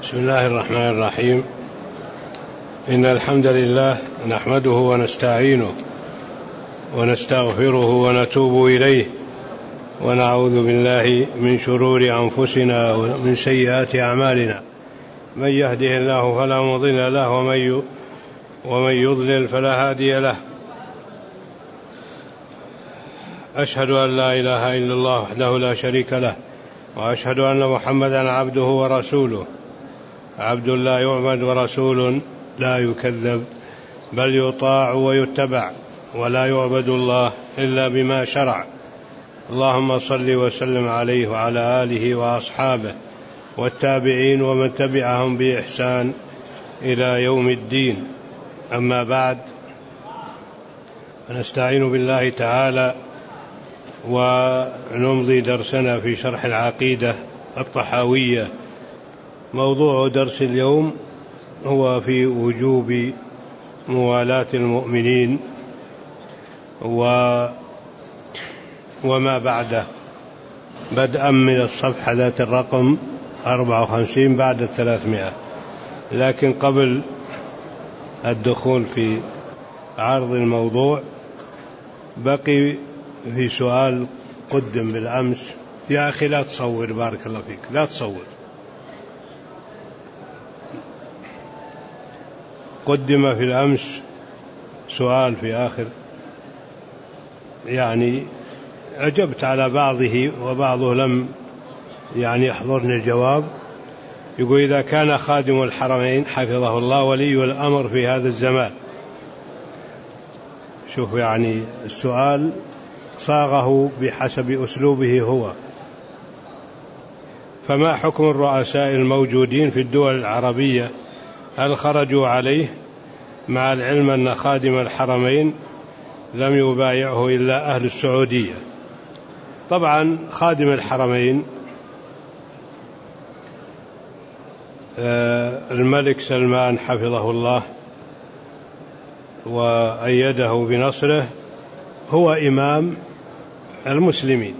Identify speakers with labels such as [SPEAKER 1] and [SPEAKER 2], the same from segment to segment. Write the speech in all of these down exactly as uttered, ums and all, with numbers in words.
[SPEAKER 1] بسم الله الرحمن الرحيم. إن الحمد لله نحمده ونستعينه ونستغفره ونتوب إليه ونعوذ بالله من شرور أنفسنا ومن سيئات أعمالنا. من يهده الله فلا مضل له ومن يضلل فلا هادي له. أشهد أن لا إله إلا الله وحده لا شريك له، وأشهد أن محمدا عبده ورسوله، عبد لا يعبد ورسول لا يكذب، بل يطاع ويتبع، ولا يعبد الله إلا بما شرع. اللهم صل وسلم عليه وعلى آله وأصحابه والتابعين ومن تبعهم بإحسان إلى يوم الدين. أما بعد، نستعين بالله تعالى ونمضي درسنا في شرح العقيدة الطحاوية. موضوع درس اليوم هو في وجوب موالاة المؤمنين و وما بعده، بدءا من الصفحة ذات الرقم أربعة وخمسين بعد الثلاثمائة. لكن قبل الدخول في عرض الموضوع بقي في سؤال قدم بالأمس. يا أخي لا تصور، بارك الله فيك، لا تصور. قدم في الأمس سؤال في آخر، يعني أجبت على بعضه وبعضه لم يعني يحضرني الجواب. يقول: إذا كان خادم الحرمين حفظه الله ولي الأمر في هذا الزمان. شوف، يعني السؤال صاغه بحسب أسلوبه هو. فما حكم الرؤساء الموجودين في الدول العربية؟ هل خرجوا عليه مع العلم أن خادم الحرمين لم يبايعه إلا أهل السعودية؟ طبعا خادم الحرمين الملك سلمان حفظه الله وأيده بنصره هو إمام المسلمين،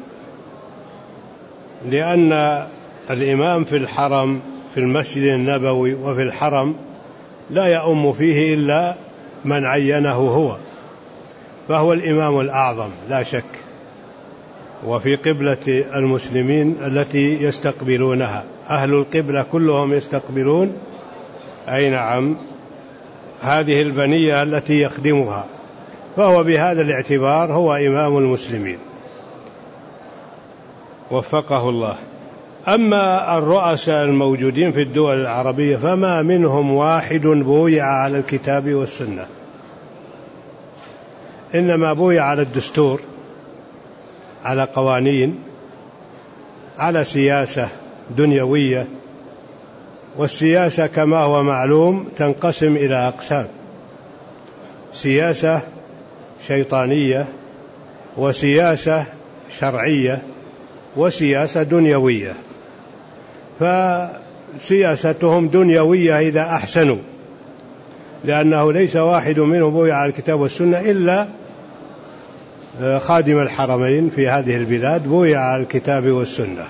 [SPEAKER 1] لأن الإمام في الحرم في المسجد النبوي وفي الحرم لا يؤم فيه إلا من عينه هو، فهو الإمام الأعظم لا شك. وفي قبلة المسلمين التي يستقبلونها، أهل القبلة كلهم يستقبلون أي نعم هذه البنية التي يخدمها، فهو بهذا الاعتبار هو إمام المسلمين وفقه الله. أما الرؤساء الموجودين في الدول العربية فما منهم واحد بويع على الكتاب والسنة، إنما بويع على الدستور، على قوانين، على سياسة دنيوية. والسياسة كما هو معلوم تنقسم إلى أقسام: سياسة شيطانية، وسياسة شرعية، وسياسة دنيوية. فسياستهم دنيوية إذا أحسنوا، لأنه ليس واحد منهم بويع على الكتاب والسنة إلا خادم الحرمين في هذه البلاد بويع على الكتاب والسنة.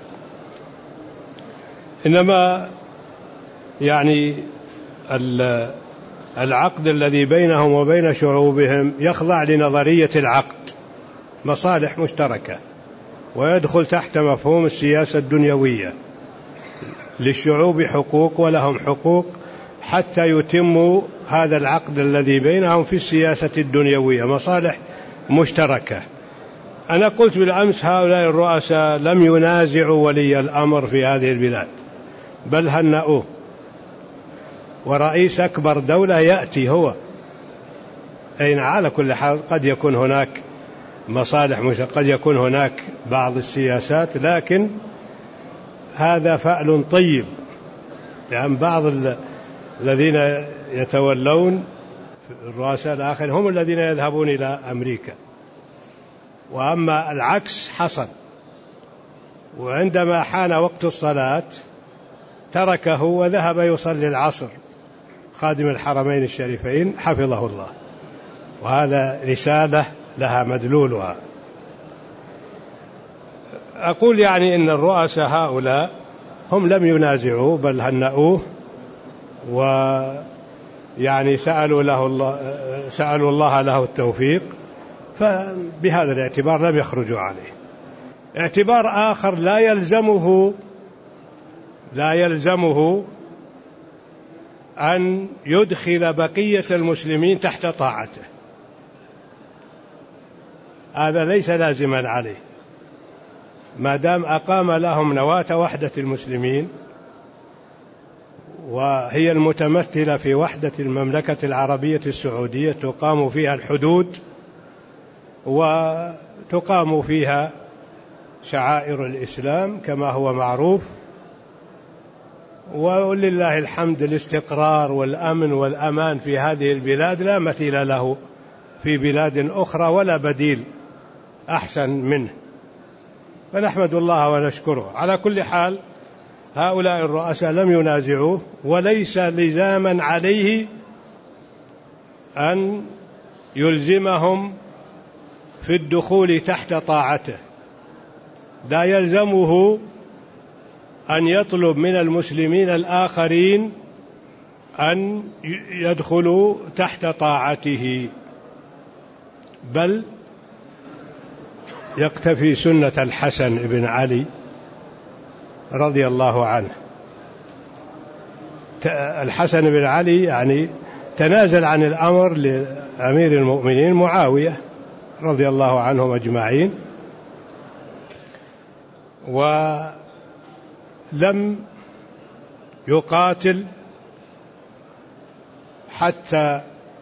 [SPEAKER 1] إنما يعني العقد الذي بينهم وبين شعوبهم يخضع لنظرية العقد، مصالح مشتركة، ويدخل تحت مفهوم السياسة الدنيوية. للشعوب حقوق ولهم حقوق حتى يتموا هذا العقد الذي بينهم في السياسة الدنيوية، مصالح مشتركة. أنا قلت بالأمس: هؤلاء الرؤساء لم ينازعوا ولي الأمر في هذه البلاد، بل هنأوه. ورئيس أكبر دولة يأتي هو. أين على كل حال قد يكون هناك مصالح، قد يكون هناك بعض السياسات، لكن هذا فعل طيب. يعني بعض الذين يتولون الرؤساء الآخر هم الذين يذهبون إلى أمريكا، وأما العكس حصل. وعندما حان وقت الصلاة تركه وذهب يصلي العصر خادم الحرمين الشريفين حفظه الله، وهذا رسالة لها مدلولها. أقول يعني إن الرؤساء هؤلاء هم لم ينازعوه بل هنأوه، ويعني سألوا له الله سألوا الله له التوفيق، فبهذا الاعتبار لم يخرجوا عليه. اعتبار آخر لا يلزمه لا يلزمه أن يدخل بقية المسلمين تحت طاعته، هذا ليس لازما عليه، ما دام أقام لهم نواة وحدة المسلمين، وهي المتمثلة في وحدة المملكة العربية السعودية، تقام فيها الحدود وتقام فيها شعائر الإسلام كما هو معروف، ولله الحمد الاستقرار والأمن والأمان في هذه البلاد لا مثيل له في بلاد أخرى ولا بديل أحسن منه، فنحمد الله ونشكره. على كل حال هؤلاء الرؤساء لم ينازعوه، وليس لزاما عليه أن يلزمهم في الدخول تحت طاعته، لا يلزمه أن يطلب من المسلمين الآخرين أن يدخلوا تحت طاعته، بل يقتفي سنة الحسن بن علي رضي الله عنه. الحسن بن علي يعني تنازل عن الأمر لأمير المؤمنين معاوية رضي الله عنهم أجمعين، ولم يقاتل حتى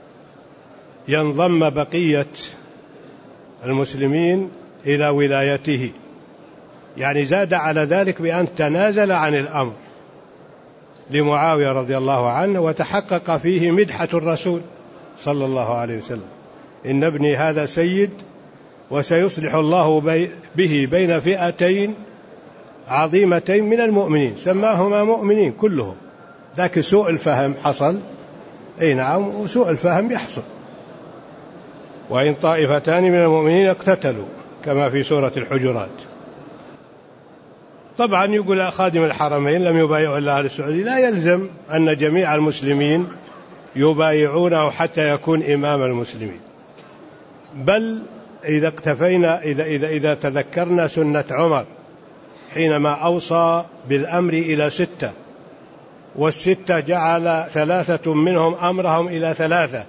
[SPEAKER 1] ينضم بقية المسلمين إلى ولايته، يعني زاد على ذلك بأن تنازل عن الأمر لمعاوية رضي الله عنه، وتحقق فيه مدحة الرسول صلى الله عليه وسلم: إن ابني هذا سيد وسيصلح الله به بين فئتين عظيمتين من المؤمنين، سماهما مؤمنين كلهم، لكن سوء الفهم حصل. أي نعم، وسوء الفهم يحصل. وإن طائفتان من المؤمنين اقتتلوا كما في سورة الحجرات. طبعا يقول خادم الحرمين لم يبايعوا إلا أهل السعودية، لا يلزم أن جميع المسلمين يبايعونه حتى يكون إمام المسلمين، بل إذا اقتفينا إذا, إذا, إذا تذكرنا سنة عمر حينما أوصى بالأمر إلى ستة، والستة جعل ثلاثة منهم أمرهم إلى ثلاثة،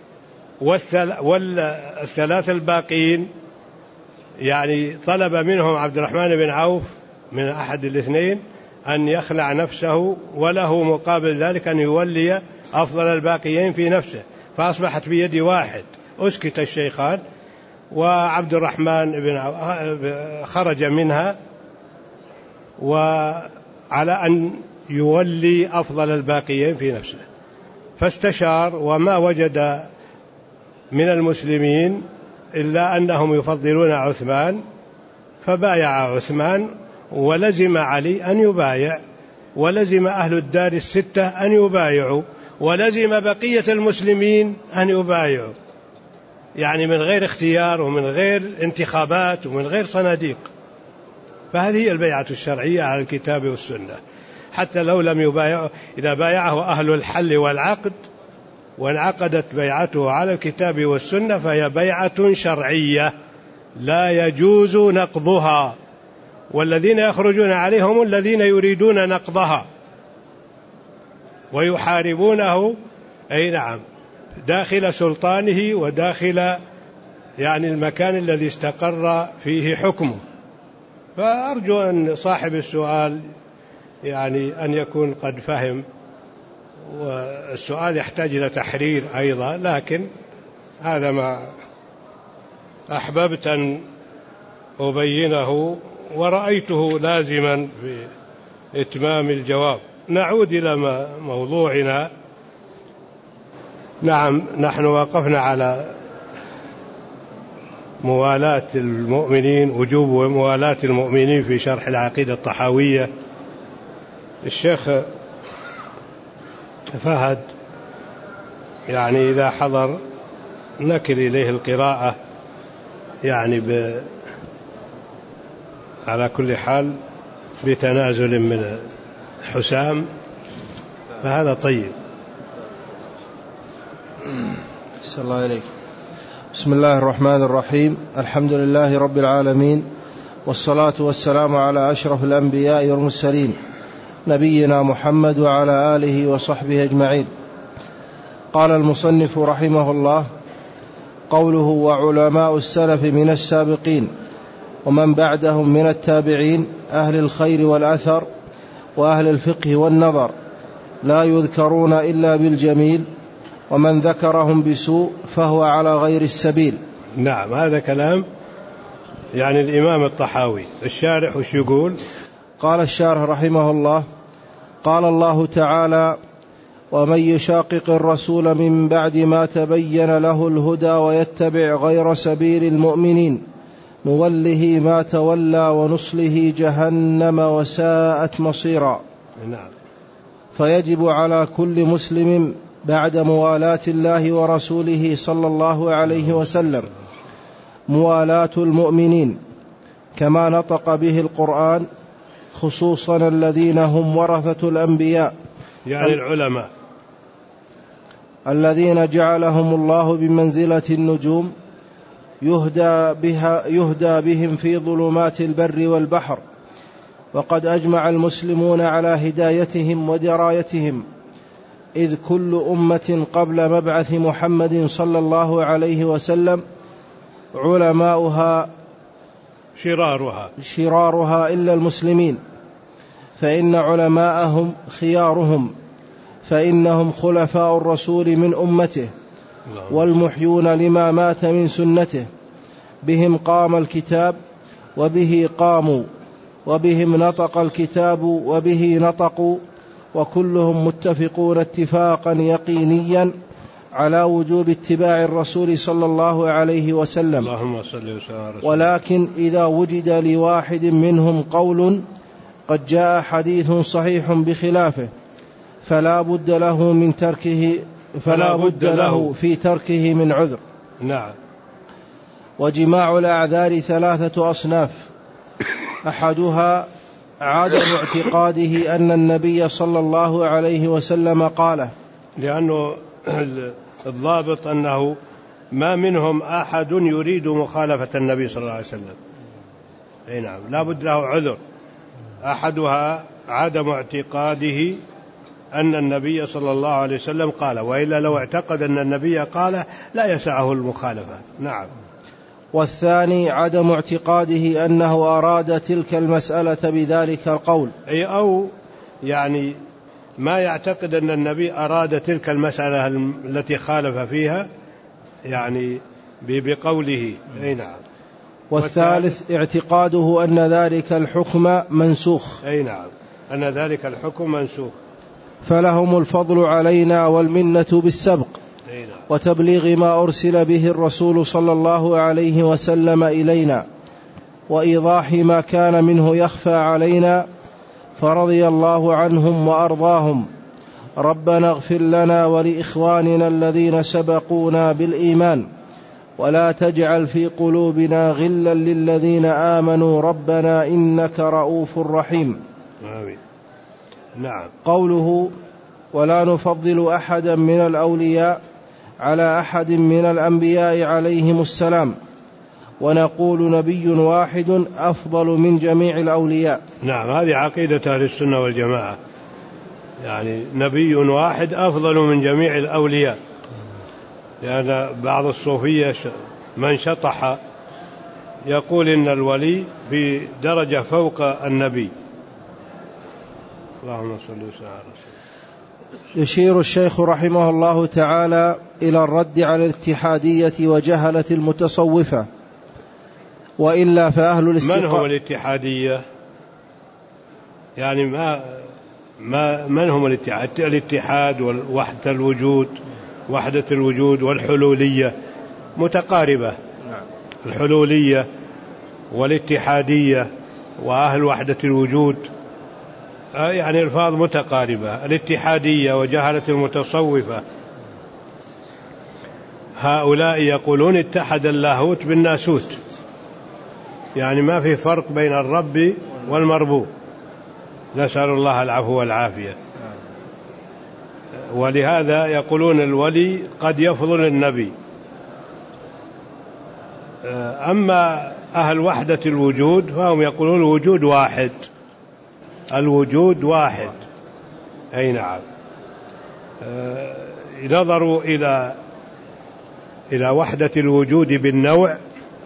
[SPEAKER 1] والثلاثة الباقين يعني طلب منهم عبد الرحمن بن عوف من أحد الاثنين أن يخلع نفسه، وله مقابل ذلك أن يولي أفضل الباقيين في نفسه، فأصبحت بيد واحد. أسكت الشيخان، وعبد الرحمن بن عوف خرج منها وعلى أن يولي أفضل الباقيين في نفسه، فاستشار وما وجد من المسلمين إلا أنهم يفضلون عثمان، فبايع عثمان، ولزم علي أن يبايع، ولزم أهل الدار الستة أن يبايعوا، ولزم بقية المسلمين أن يبايعوا، يعني من غير اختيار ومن غير انتخابات ومن غير صناديق. فهذه هي البيعة الشرعية على الكتاب والسنة، حتى لو لم يبايعه، إذا بايعه أهل الحل والعقد وانعقدت بيعته على الكتاب والسنة فهي بيعة شرعية لا يجوز نقضها، والذين يخرجون عليهم الذين يريدون نقضها ويحاربونه، أي نعم، داخل سلطانه وداخل يعني المكان الذي استقر فيه حكمه. فأرجو أن صاحب السؤال يعني أن يكون قد فهم، والسؤال يحتاج إلى تحرير أيضا، لكن هذا ما أحببت أن أبينه ورأيته لازما في إتمام الجواب. نعود إلى موضوعنا. نعم، نحن وقفنا على موالاة المؤمنين، وجوب موالاة المؤمنين في شرح العقيدة الطحاوية. الشيخ فهد يعني إذا حضر نكل إليه القراءة، يعني ب... على كل حال بتنازل من حسام فهذا طيب.
[SPEAKER 2] بسم الله إليك. بسم الله الرحمن الرحيم. الحمد لله رب العالمين، والصلاة والسلام على أشرف الأنبياء والمرسلين نبينا محمد وعلى آله وصحبه أجمعين. قال المصنف رحمه الله: قوله وعلماء السلف من السابقين ومن بعدهم من التابعين أهل الخير والأثر وأهل الفقه والنظر لا يذكرون إلا بالجميل، ومن ذكرهم بسوء فهو على غير السبيل.
[SPEAKER 1] نعم، هذا كلام يعني الإمام الطحاوي. الشارح وش يقول؟
[SPEAKER 2] قال الشارح رحمه الله: قال الله تعالى: ومن يشاقق الرسول من بعد ما تبين له الهدى ويتبع غير سبيل المؤمنين نوله ما تولى ونصله جهنم وساءت مصيرا.
[SPEAKER 1] نعم.
[SPEAKER 2] فيجب على كل مسلم بعد موالاة الله ورسوله صلى الله عليه وسلم موالاة المؤمنين كما نطق به القرآن، خصوصا الذين هم ورثة الأنبياء،
[SPEAKER 1] يعني العلماء
[SPEAKER 2] الذين جعلهم الله بمنزلة النجوم يهدى, بها يهدى بهم في ظلمات البر والبحر. وقد أجمع المسلمون على هدايتهم ودرايتهم، إذ كل أمة قبل مبعث محمد صلى الله عليه وسلم علماؤها
[SPEAKER 1] شرارها
[SPEAKER 2] شرارها إلا المسلمين، فإن علماءهم خيارهم، فإنهم خلفاء الرسول من أمته والمحيون لما مات من سنته. بهم قام الكتاب وبه قاموا، وبهم نطق الكتاب وبه نطقوا، وكلهم متفقون اتفاقا يقينيا على وجوب اتباع الرسول صلى الله عليه وسلم.
[SPEAKER 1] اللهم صل وسلم على رسول.
[SPEAKER 2] ولكن إذا وجد لواحد منهم قول قد جاء حديث صحيح بخلافه فلا بد له من تركه فلا بد له في تركه من عذر.
[SPEAKER 1] نعم.
[SPEAKER 2] وجماع الأعذار ثلاثة أصناف: أحدها عدم اعتقاده أن النبي صلى الله عليه وسلم قاله،
[SPEAKER 1] لأنه الضابط أنه ما منهم أحد يريد مخالفة النبي صلى الله عليه وسلم. أي نعم، لا بد له عذر. أحدها عدم اعتقاده أن النبي صلى الله عليه وسلم قال، وإلا لو اعتقد أن النبي قال لا يسعه المخالفة. نعم.
[SPEAKER 2] والثاني عدم اعتقاده أنه أراد تلك المسألة بذلك القول،
[SPEAKER 1] أي أو يعني ما يعتقد أن النبي أراد تلك المسألة التي خالف فيها يعني بقوله. أي نعم.
[SPEAKER 2] والثالث اعتقاده أن ذلك الحكم منسوخ.
[SPEAKER 1] أي نعم، أن ذلك الحكم منسوخ.
[SPEAKER 2] فلهم الفضل علينا والمنة بالسبق وتبليغ ما أرسل به الرسول صلى الله عليه وسلم إلينا، وإيضاح ما كان منه يخفى علينا، فرضي الله عنهم وأرضاهم. ربنا اغفر لنا ولإخواننا الذين سبقونا بالإيمان ولا تجعل في قلوبنا غلا للذين آمنوا ربنا إنك رؤوف رحيم.
[SPEAKER 1] آمين. نعم.
[SPEAKER 2] قوله ولا نفضل أحدا من الأولياء على أحد من الأنبياء عليهم السلام، ونقول نبي واحد أفضل من جميع الأولياء.
[SPEAKER 1] نعم، هذه عقيدة أهل السنة والجماعة، يعني نبي واحد أفضل من جميع الأولياء. لأن يعني بعض الصوفية من شطح يقول إن الولي بدرجة فوق النبي. اللهم صل وسلم على رسول.
[SPEAKER 2] يشير الشيخ رحمه الله تعالى إلى الرد على الاتحادية وجهلة المتصوفة، وإلا فأهل الاستقامة.
[SPEAKER 1] من هم الاتحادية؟ يعني ما ما من هم الاتحاد؟ الاتحاد ووحدة الوجود، وحدة الوجود والحلولية متقاربة. الحلولية والاتحادية وأهل وحدة الوجود يعني الفاظ متقاربة. الاتحادية وجهلة المتصوفة هؤلاء يقولون اتحد اللاهوت بالناسوت، يعني ما في فرق بين الرب والمربوب. نسأل الله العفو والعافية. ولهذا يقولون الولي قد يفضل النبي. أما أهل وحدة الوجود فهم يقولون الوجود واحد، الوجود واحد. أي نعم. نظروا إلى إلى وحدة الوجود بالنوع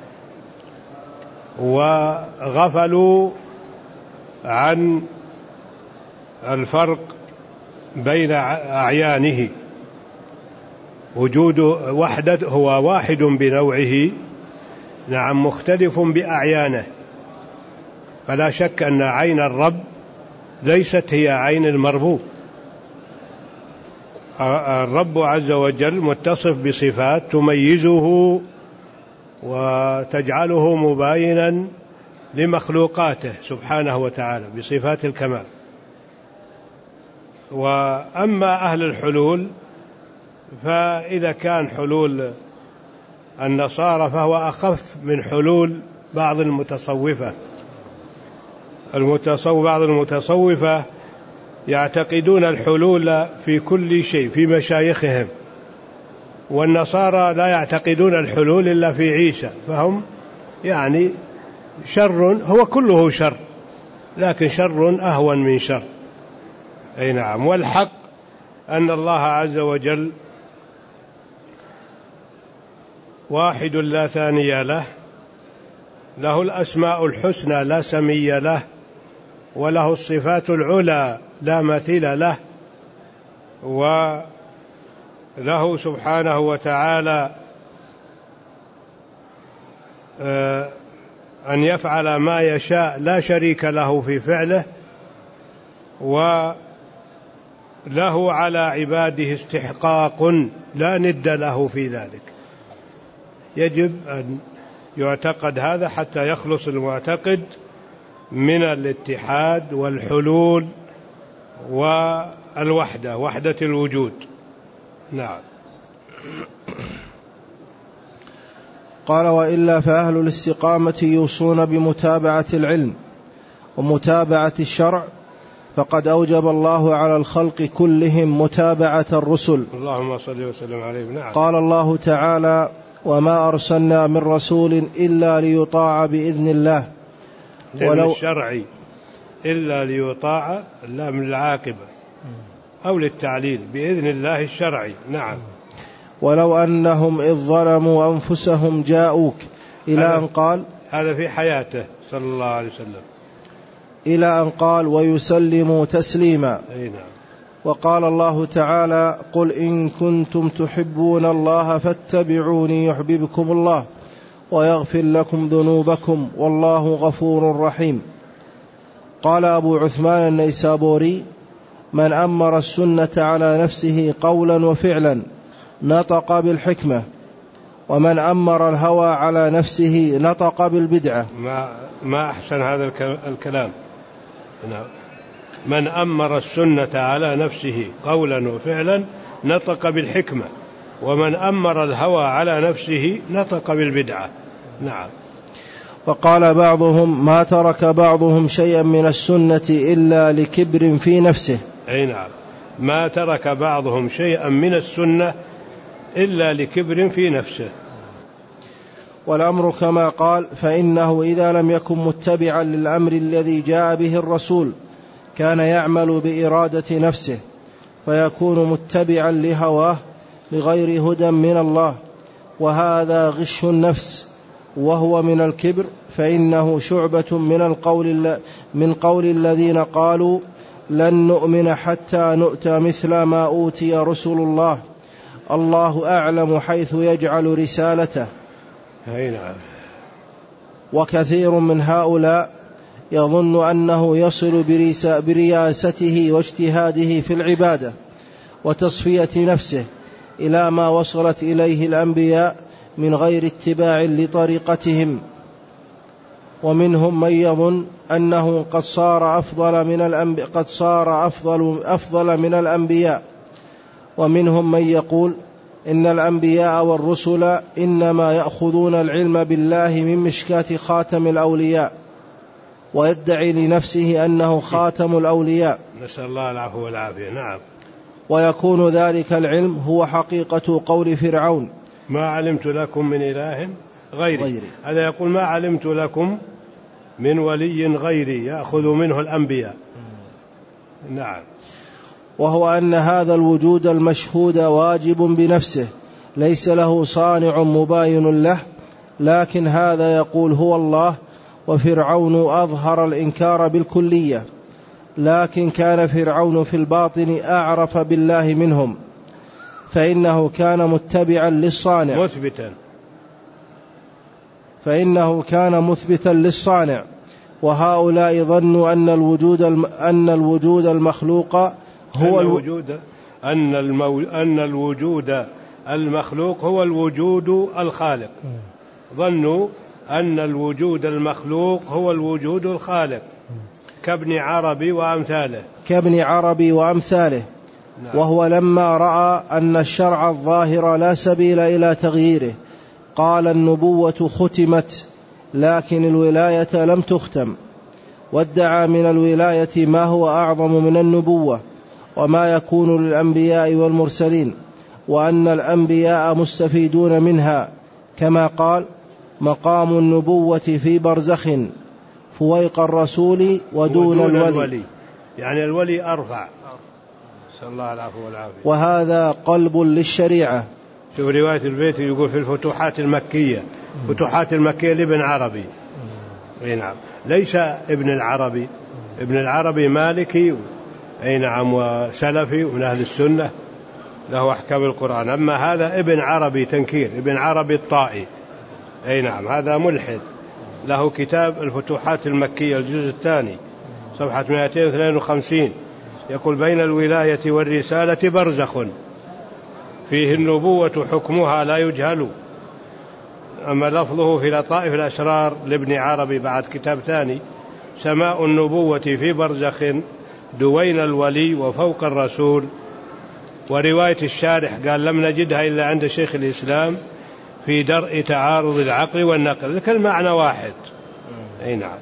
[SPEAKER 1] وغفلوا عن الفرق بين أعيانه. وجود وحدة هو واحد بنوعه، نعم، مختلف بأعيانه. فلا شك أن عين الرب ليست هي عين المربوب. الرب عز وجل متصف بصفات تميزه وتجعله مباينا لمخلوقاته سبحانه وتعالى بصفات الكمال. وأما أهل الحلول فإذا كان حلول النصارى فهو أخف من حلول بعض المتصوفة. المتصوف بعض المتصوفة يعتقدون الحلول في كل شيء في مشايخهم، والنصارى لا يعتقدون الحلول إلا في عيسى، فهم يعني شر، هو كله شر لكن شر أهون من شر. أي نعم. والحق أن الله عز وجل واحد لا ثاني له، له الأسماء الحسنى لا سمي له، وله الصفات العلى لا مثيل له، وله سبحانه وتعالى أن يفعل ما يشاء لا شريك له في فعله، وله على عباده استحقاق لا ند له في ذلك. يجب أن يعتقد هذا حتى يخلص المعتقد من الاتحاد والحلول والوحدة، وحدة الوجود. نعم.
[SPEAKER 2] قال: وإلا فأهل الاستقامة يوصون بمتابعة العلم ومتابعة الشرع، فقد أوجب الله على الخلق كلهم متابعة الرسل.
[SPEAKER 1] اللهم صل وسلم عليه. نعم.
[SPEAKER 2] قال الله تعالى: وما أرسلنا من رسول إلا ليطاع بإذن الله.
[SPEAKER 1] ولو الشرعي إلا ليطاع، لا من العاقبة أو للتعليل، بإذن الله الشرعي. نعم.
[SPEAKER 2] ولو أنهم إذ ظلموا أنفسهم جاءوك إلى أن قال،
[SPEAKER 1] هذا في حياته صلى الله عليه وسلم،
[SPEAKER 2] إلى أن قال: ويسلموا تسليما.
[SPEAKER 1] أي نعم.
[SPEAKER 2] وقال الله تعالى: قل إن كنتم تحبون الله فاتبعوني يحببكم الله ويغفر لكم ذنوبكم والله غفور رحيم. قال أبو عثمان النيسابوري: من أمر السنة على نفسه قولا وفعلا نطق بالحكمة، ومن أمر الهوى على نفسه نطق بالبدعة.
[SPEAKER 1] ما, ما أحسن هذا الكلام. من أمر السنة على نفسه قولا وفعلا نطق بالحكمة، ومن أمر الهوى على نفسه نطق بالبدعة. نعم.
[SPEAKER 2] وقال بعضهم: ما ترك بعضهم شيئا من السنة إلا لكبر في نفسه.
[SPEAKER 1] أي نعم. ما ترك بعضهم شيئا من السنة إلا لكبر في نفسه.
[SPEAKER 2] والأمر كما قال: فإنه إذا لم يكن متبعا للأمر الذي جاء به الرسول كان يعمل بإرادة نفسه، فيكون متبعا لهواه بغير هدى من الله، وهذا غش النفس وهو من الكبر، فإنه شعبة من القول من قول الذين قالوا لن نؤمن حتى نؤتى مثل ما أوتي رسل الله، الله أعلم حيث يجعل رسالته.
[SPEAKER 1] نعم.
[SPEAKER 2] وكثير من هؤلاء يظن أنه يصل برياسته واجتهاده في العبادة وتصفية نفسه إلى ما وصلت إليه الأنبياء من غير اتباع لطريقتهم. ومنهم من يظن أنه قد صار أفضل من الأنبياء قد صار أفضل أفضل من الأنبياء ومنهم من يقول إن الأنبياء والرسل إنما يأخذون العلم بالله من مشكاة خاتم الأولياء، ويدعي لنفسه أنه خاتم الأولياء،
[SPEAKER 1] نسأل الله العفو والعافية. نعم.
[SPEAKER 2] ويكون ذلك العلم هو حقيقة قول فرعون:
[SPEAKER 1] ما علمت لكم من إله غيري, غيري. هذا يقول ما علمت لكم من ولي غيري يأخذ منه الأنبياء. نعم.
[SPEAKER 2] وهو أن هذا الوجود المشهود واجب بنفسه ليس له صانع مباين له، لكن هذا يقول هو الله. وفرعون أظهر الإنكار بالكلية، لكن كان فرعون في الباطن أعرف بالله منهم، فإنه كان متبعا للصانع
[SPEAKER 1] مثبتا
[SPEAKER 2] فإنه كان مثبتا للصانع. وهؤلاء ظنوا أن الوجود أن الوجود المخلوق هو
[SPEAKER 1] الوجود أن المو... أن الوجود المخلوق هو الوجود الخالق. ظنوا أن الوجود المخلوق هو الوجود الخالق كابن عربي وأمثاله
[SPEAKER 2] كابن عربي وأمثاله نعم. وهو لما رأى أن الشرع الظاهر لا سبيل إلى تغييره قال النبوة ختمت لكن الولاية لم تختم، وادعى من الولاية ما هو أعظم من النبوة وما يكون للأنبياء والمرسلين، وأن الأنبياء مستفيدون منها، كما قال: مقام النبوة في برزخ فويق الرسول ودون, ودون الولي. الولي
[SPEAKER 1] يعني الولي أرفع. صلى الله العفو والعافية.
[SPEAKER 2] وهذا قلب للشريعة.
[SPEAKER 1] شوف رواية البيت يقول في الفتوحات المكية، فتوحات المكية لابن عربي. اي نعم، ليس ابن العربي، ابن العربي مالكي اي نعم وسلفي ومن أهل السنة له أحكام القرآن، أما هذا ابن عربي تنكير، ابن عربي الطائي اي نعم، هذا ملحد له كتاب الفتوحات المكية الجزء الثاني صفحة مئتين واثنين وخمسين، يقول: بين الولاية والرسالة برزخ فيه النبوة حكمها لا يجهل. أما لفظه في لطائف الأسرار لابن عربي بعد كتاب ثاني: سماء النبوة في برزخ دوين الولي وفوق الرسول. ورواية الشارح قال: لم نجدها إلا عند شيخ الإسلام في درء تعارض العقل والنقل. ذلك المعنى واحد. أي نعم.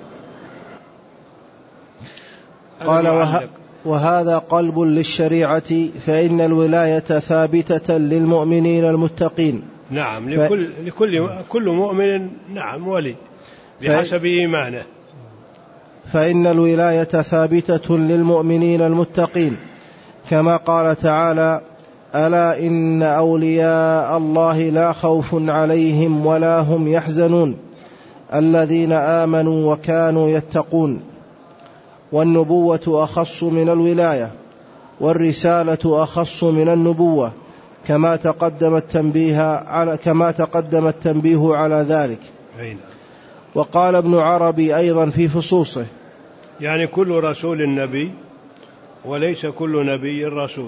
[SPEAKER 2] قال: وه... وهذا قلب للشريعة، فإن الولاية ثابتة للمؤمنين المتقين.
[SPEAKER 1] نعم، لكل, ف... لكل كل مؤمن نعم ولي بحسب ف... إيمانه.
[SPEAKER 2] فإن الولاية ثابتة للمؤمنين المتقين، كما قال تعالى: ألا إن أولياء الله لا خوف عليهم ولا هم يحزنون الذين آمنوا وكانوا يتقون. والنبوة أخص من الولاية، والرسالة أخص من النبوة، كما تقدم التنبيه على كما تقدم التنبيه على ذلك. وقال ابن عربي أيضا في فصوصه:
[SPEAKER 1] يعني كل رسول نبي وليس كل نبي رسول.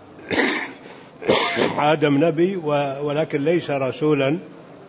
[SPEAKER 1] آدم نبي ولكن ليس رسولا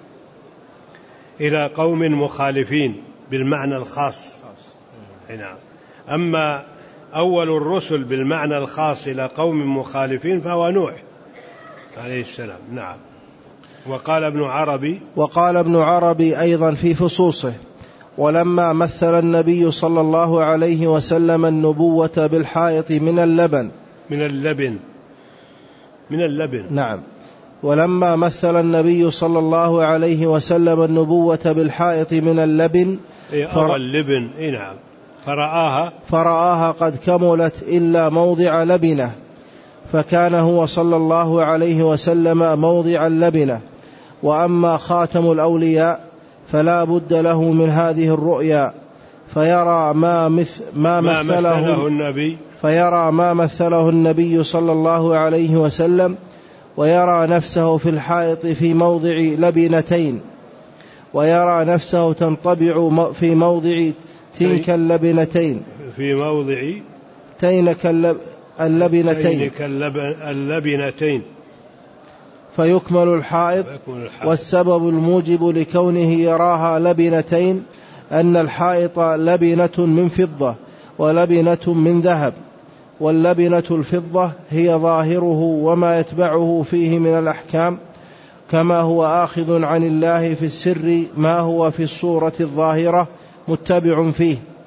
[SPEAKER 1] إلى قوم مخالفين بالمعنى الخاص. نعم. أما أول الرسل بالمعنى الخاص إلى قوم مخالفين فهو نوح عليه السلام. نعم. وقال ابن عربي
[SPEAKER 2] وقال ابن عربي أيضا في فصوصه: ولما مثل النبي صلى الله عليه وسلم النبوة بالحائط من اللبن
[SPEAKER 1] من اللبن من اللبن
[SPEAKER 2] نعم ولما مثل النبي صلى الله عليه وسلم النبوة بالحائط من اللبن
[SPEAKER 1] فر... اللبن إيه نعم فرآها
[SPEAKER 2] فرآها قد كملت إلا موضع لبنة، فكان هو صلى الله عليه وسلم موضع اللبنة. وأما خاتم الأولياء فلا بد له من هذه الرؤيا، فيرى ما, مث ما,
[SPEAKER 1] ما
[SPEAKER 2] مثله,
[SPEAKER 1] مثله النبي
[SPEAKER 2] فيرى ما مثله النبي صلى الله عليه وسلم، ويرى نفسه في الحائط في موضع لبنتين، ويرى نفسه تنطبع في موضع تلك اللبنتين
[SPEAKER 1] في موضع
[SPEAKER 2] تينك اللبنتين
[SPEAKER 1] اللبنتين
[SPEAKER 2] فيكمل الحائط. والسبب الموجب لكونه يراها لبنتين أن الحائط لبنة من فضة ولبنة من ذهب، واللبنة الفضة هي ظاهره وما يتبعه فيه من الأحكام، كما هو آخذ عن الله في السر ما هو في الصورة الظاهرة متبع فيه.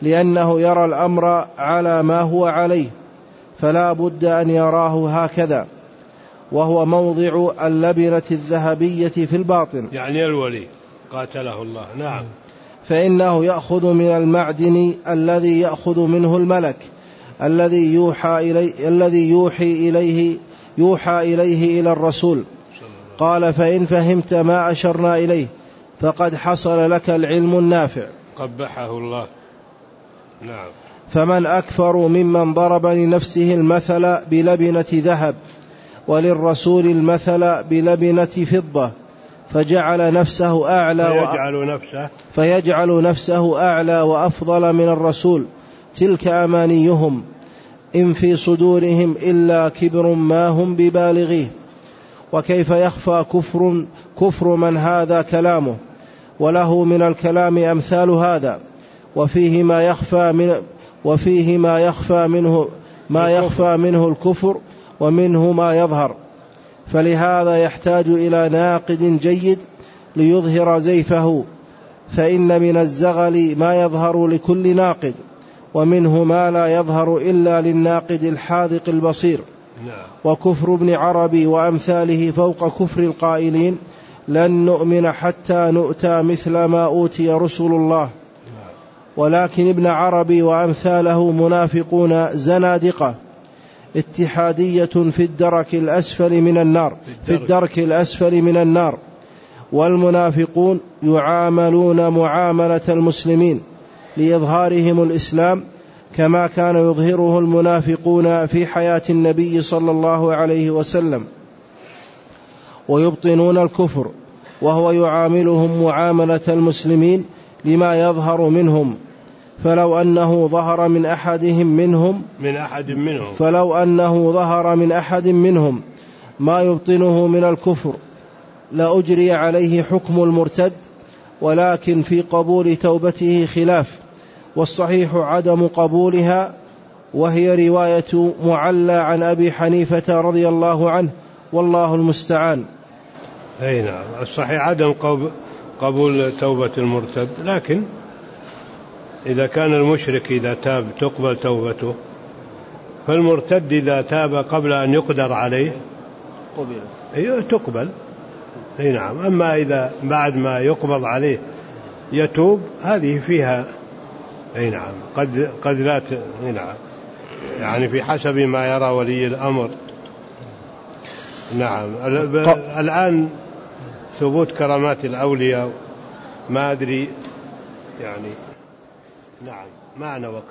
[SPEAKER 2] لأنه يرى الأمر على ما هو عليه، فلا بد أن يراه هكذا، وهو موضع اللبنة الذهبية في الباطن،
[SPEAKER 1] يعني الولي قاتله الله. نعم.
[SPEAKER 2] فإنه يأخذ من المعدن الذي يأخذ منه الملك الذي يوحى إليه الذي يوحي إليه يوحى إليه إلى الرسول. قال: فإن فهمت ما أشرنا إليه فقد حصل لك العلم النافع.
[SPEAKER 1] قبحه الله. نعم.
[SPEAKER 2] فمن أكفر ممن ضرب لنفسه المثل بلبنة ذهب وللرسول المثل بلبنة فضة فجعل نفسه أعلى
[SPEAKER 1] فيجعل نفسه
[SPEAKER 2] فيجعل نفسه أعلى وأفضل من الرسول. تلك أمانيهم إن في صدورهم إلا كبر ما هم ببالغيه. وكيف يخفى كفر, كفر من هذا كلامه، وله من الكلام أمثال هذا، وفيه ما يخفى من وفيه ما يخفى منه ما يخفى منه الكفر، ومنه ما يظهر. فلهذا يحتاج إلى ناقد جيد ليظهر زيفه، فإن من الزغل ما يظهر لكل ناقد، ومنه ما لا يظهر إلا للناقد الحاذق البصير. وكفر ابن عربي وأمثاله فوق كفر القائلين لن نؤمن حتى نؤتى مثل ما أوتي رسل الله. ولكن ابن عربي وأمثاله منافقون زنادقة اتحادية في الدرك الأسفل من النار في الدرك الأسفل من النار. والمنافقون يعاملون معاملة المسلمين لإظهارهم الإسلام كما كان يظهره المنافقون في حياة النبي صلى الله عليه وسلم، ويبطنون الكفر، وهو يعاملهم معاملة المسلمين لما يظهر منهم. فلو أنه ظهر من أحدهم منهم
[SPEAKER 1] من أحد منهم
[SPEAKER 2] فلو أنه ظهر من أحد منهم ما يبطنه من الكفر لأجري عليه حكم المرتد، ولكن في قبول توبته خلاف، والصحيح عدم قبولها، وهي رواية معلى عن أبي حنيفة رضي الله عنه، والله المستعان.
[SPEAKER 1] أي نعم، الصحيح عدم قبول توبة المرتد، لكن إذا كان المشرك إذا تاب تقبل توبته، فالمرتد إذا تاب قبل أن يقدر عليه
[SPEAKER 2] قبل
[SPEAKER 1] أيوه تقبل. أي نعم. أما إذا بعد ما يقبض عليه يتوب هذه فيها أي نعم قد قد لا ت... نعم يعني في حسب ما يرى ولي الأمر. نعم. الآن ثبوت كرامات الأولياء ما أدري يعني. نعم. معنا وقت.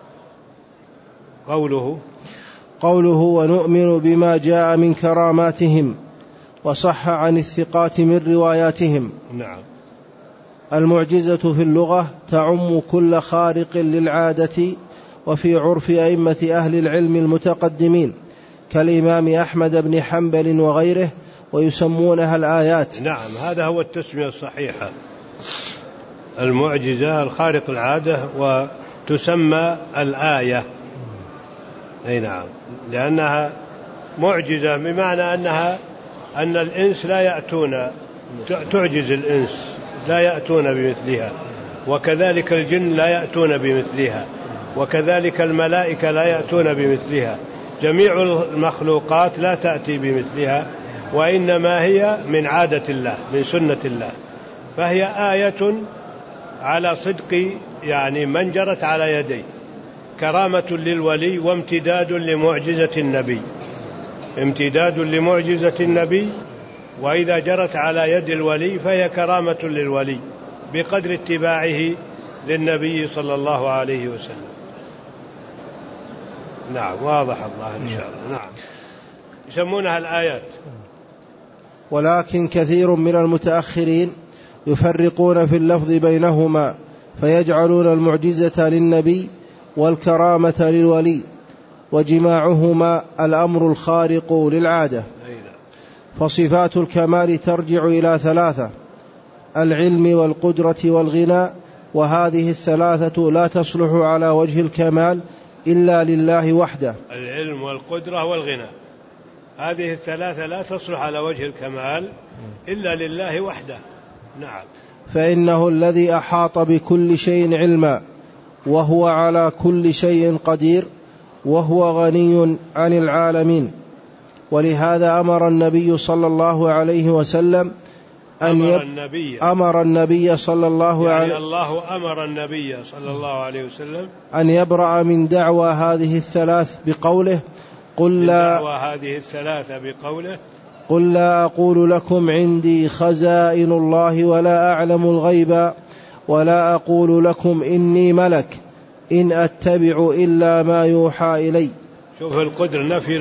[SPEAKER 1] قوله
[SPEAKER 2] قوله ونؤمن بما جاء من كراماتهم، وصح عن الثقات من رواياتهم.
[SPEAKER 1] نعم.
[SPEAKER 2] المعجزة في اللغة تعم كل خارق للعادة، وفي عرف أئمة أهل العلم المتقدمين كالإمام أحمد بن حنبل وغيره، ويسمونها الآيات.
[SPEAKER 1] نعم، هذا هو التسمية الصحيحة، المعجزة الخارق العادة، وتسمى الآية. أي نعم، لأنها معجزة بمعنى أنها أن الإنس لا يأتون، تعجز الإنس لا يأتون بمثلها، وكذلك الجن لا يأتون بمثلها، وكذلك الملائكة لا يأتون بمثلها، جميع المخلوقات لا تأتي بمثلها، وإنما هي من عادة الله، من سنة الله، فهي آية على صدق يعني من جرت على يديه، كرامة للولي وامتداد لمعجزة النبي، امتداد لمعجزة النبي، وإذا جرت على يد الولي فهي كرامة للولي بقدر اتباعه للنبي صلى الله عليه وسلم. نعم، واضح الله إن شاء الله. نعم، يسمونها الآيات.
[SPEAKER 2] ولكن كثير من المتأخرين يفرقون في اللفظ بينهما، فيجعلون المعجزة للنبي والكرامة للولي، وجماعهما الأمر الخارق للعادة. فصفات الكمال ترجع إلى ثلاثة: العلم والقدرة والغنى، وهذه الثلاثة لا تصلح على وجه الكمال إلا لله وحده.
[SPEAKER 1] العلم والقدرة والغنى، هذه الثلاثة لا تصلح على وجه الكمال إلا لله وحده. نعم.
[SPEAKER 2] فإنه الذي أحاط بكل شيء علما، وهو على كل شيء قدير وهو غني عن العالمين. ولهذا أمر النبي صلى الله عليه وسلم أن
[SPEAKER 1] أمر النبي,
[SPEAKER 2] أمر النبي صلى الله
[SPEAKER 1] يعني
[SPEAKER 2] عليه
[SPEAKER 1] الله أمر النبي صلى الله عليه وسلم
[SPEAKER 2] أن يبرأ من دعوى هذه الثلاث بقوله قل لا,
[SPEAKER 1] دعوى هذه الثلاثة بقوله
[SPEAKER 2] قل لا أقول لكم عندي خزائن الله ولا أعلم الغيب ولا أقول لكم إني ملك إن أتبع إلا ما يوحى إلي.
[SPEAKER 1] شوف القدر، نفي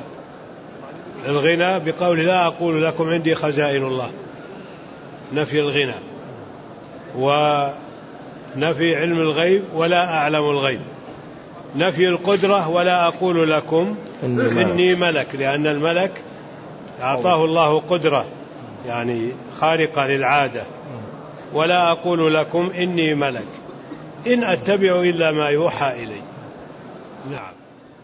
[SPEAKER 1] الغنى بقول لا أقول لكم عندي خزائن الله، نفي الغنى، ونفي علم الغيب ولا أعلم الغيب، نفي القدرة ولا أقول لكم إني ملك، لأن الملك أعطاه الله قدرة يعني خارقة للعادة، ولا أقول لكم إني ملك إن أتبع إلا ما يوحى إلي. نعم.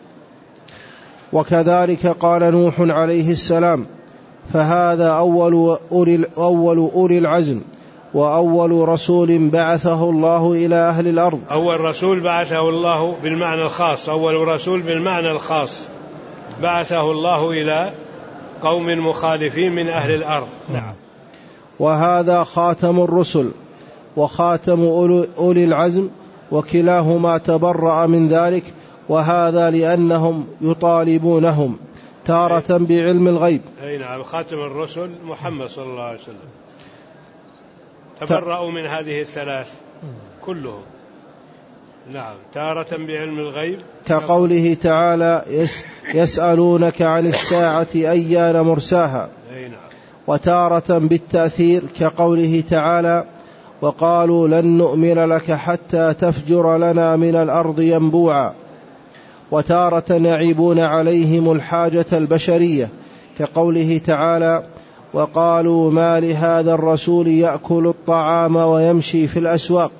[SPEAKER 2] وكذلك قال نوح عليه السلام فهذا أول أولي, أول أولي العزم وأول رسول بعثه الله إلى أهل الأرض.
[SPEAKER 1] أول رسول بعثه الله بالمعنى الخاص، أول رسول بالمعنى الخاص بعثه الله إلى قوم مخالفين من أهل الأرض. نعم.
[SPEAKER 2] وهذا خاتم الرسل وخاتم أولي العزم، وكلاهما تبرأ من ذلك، وهذا لأنهم يطالبونهم تارة بعلم الغيب.
[SPEAKER 1] أي نعم، خاتم الرسل محمد صلى الله عليه وسلم، تبرأوا من هذه الثلاث كلهم. نعم، تارة بعلم الغيب
[SPEAKER 2] كقوله تعالى يسألونك عن الساعة أيان مرساها، وتارة بالتأثير كقوله تعالى وقالوا لن نؤمن لك حتى تفجر لنا من الأرض ينبوعا، وتارة يعيبون عليهم الحاجة البشرية كقوله تعالى وقالوا ما لهذا الرسول يأكل الطعام ويمشي في الأسواق،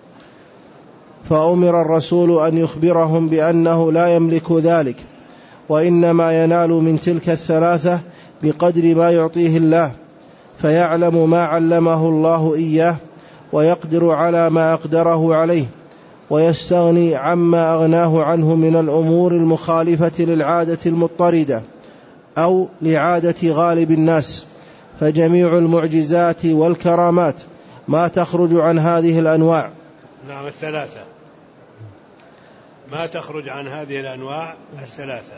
[SPEAKER 2] فأمر الرسول أن يخبرهم بأنه لا يملك ذلك، وإنما ينال من تلك الثلاثة بقدر ما يعطيه الله، فيعلم ما علمه الله إياه ويقدر على ما أقدره عليه، ويستغني عما أغناه عنه من الأمور المخالفة للعادة المضطردة أو لعادة غالب الناس. فجميع المعجزات والكرامات ما تخرج عن هذه الأنواع.
[SPEAKER 1] نعم، الثلاثة ما تخرج عن هذه الأنواع الثلاثة.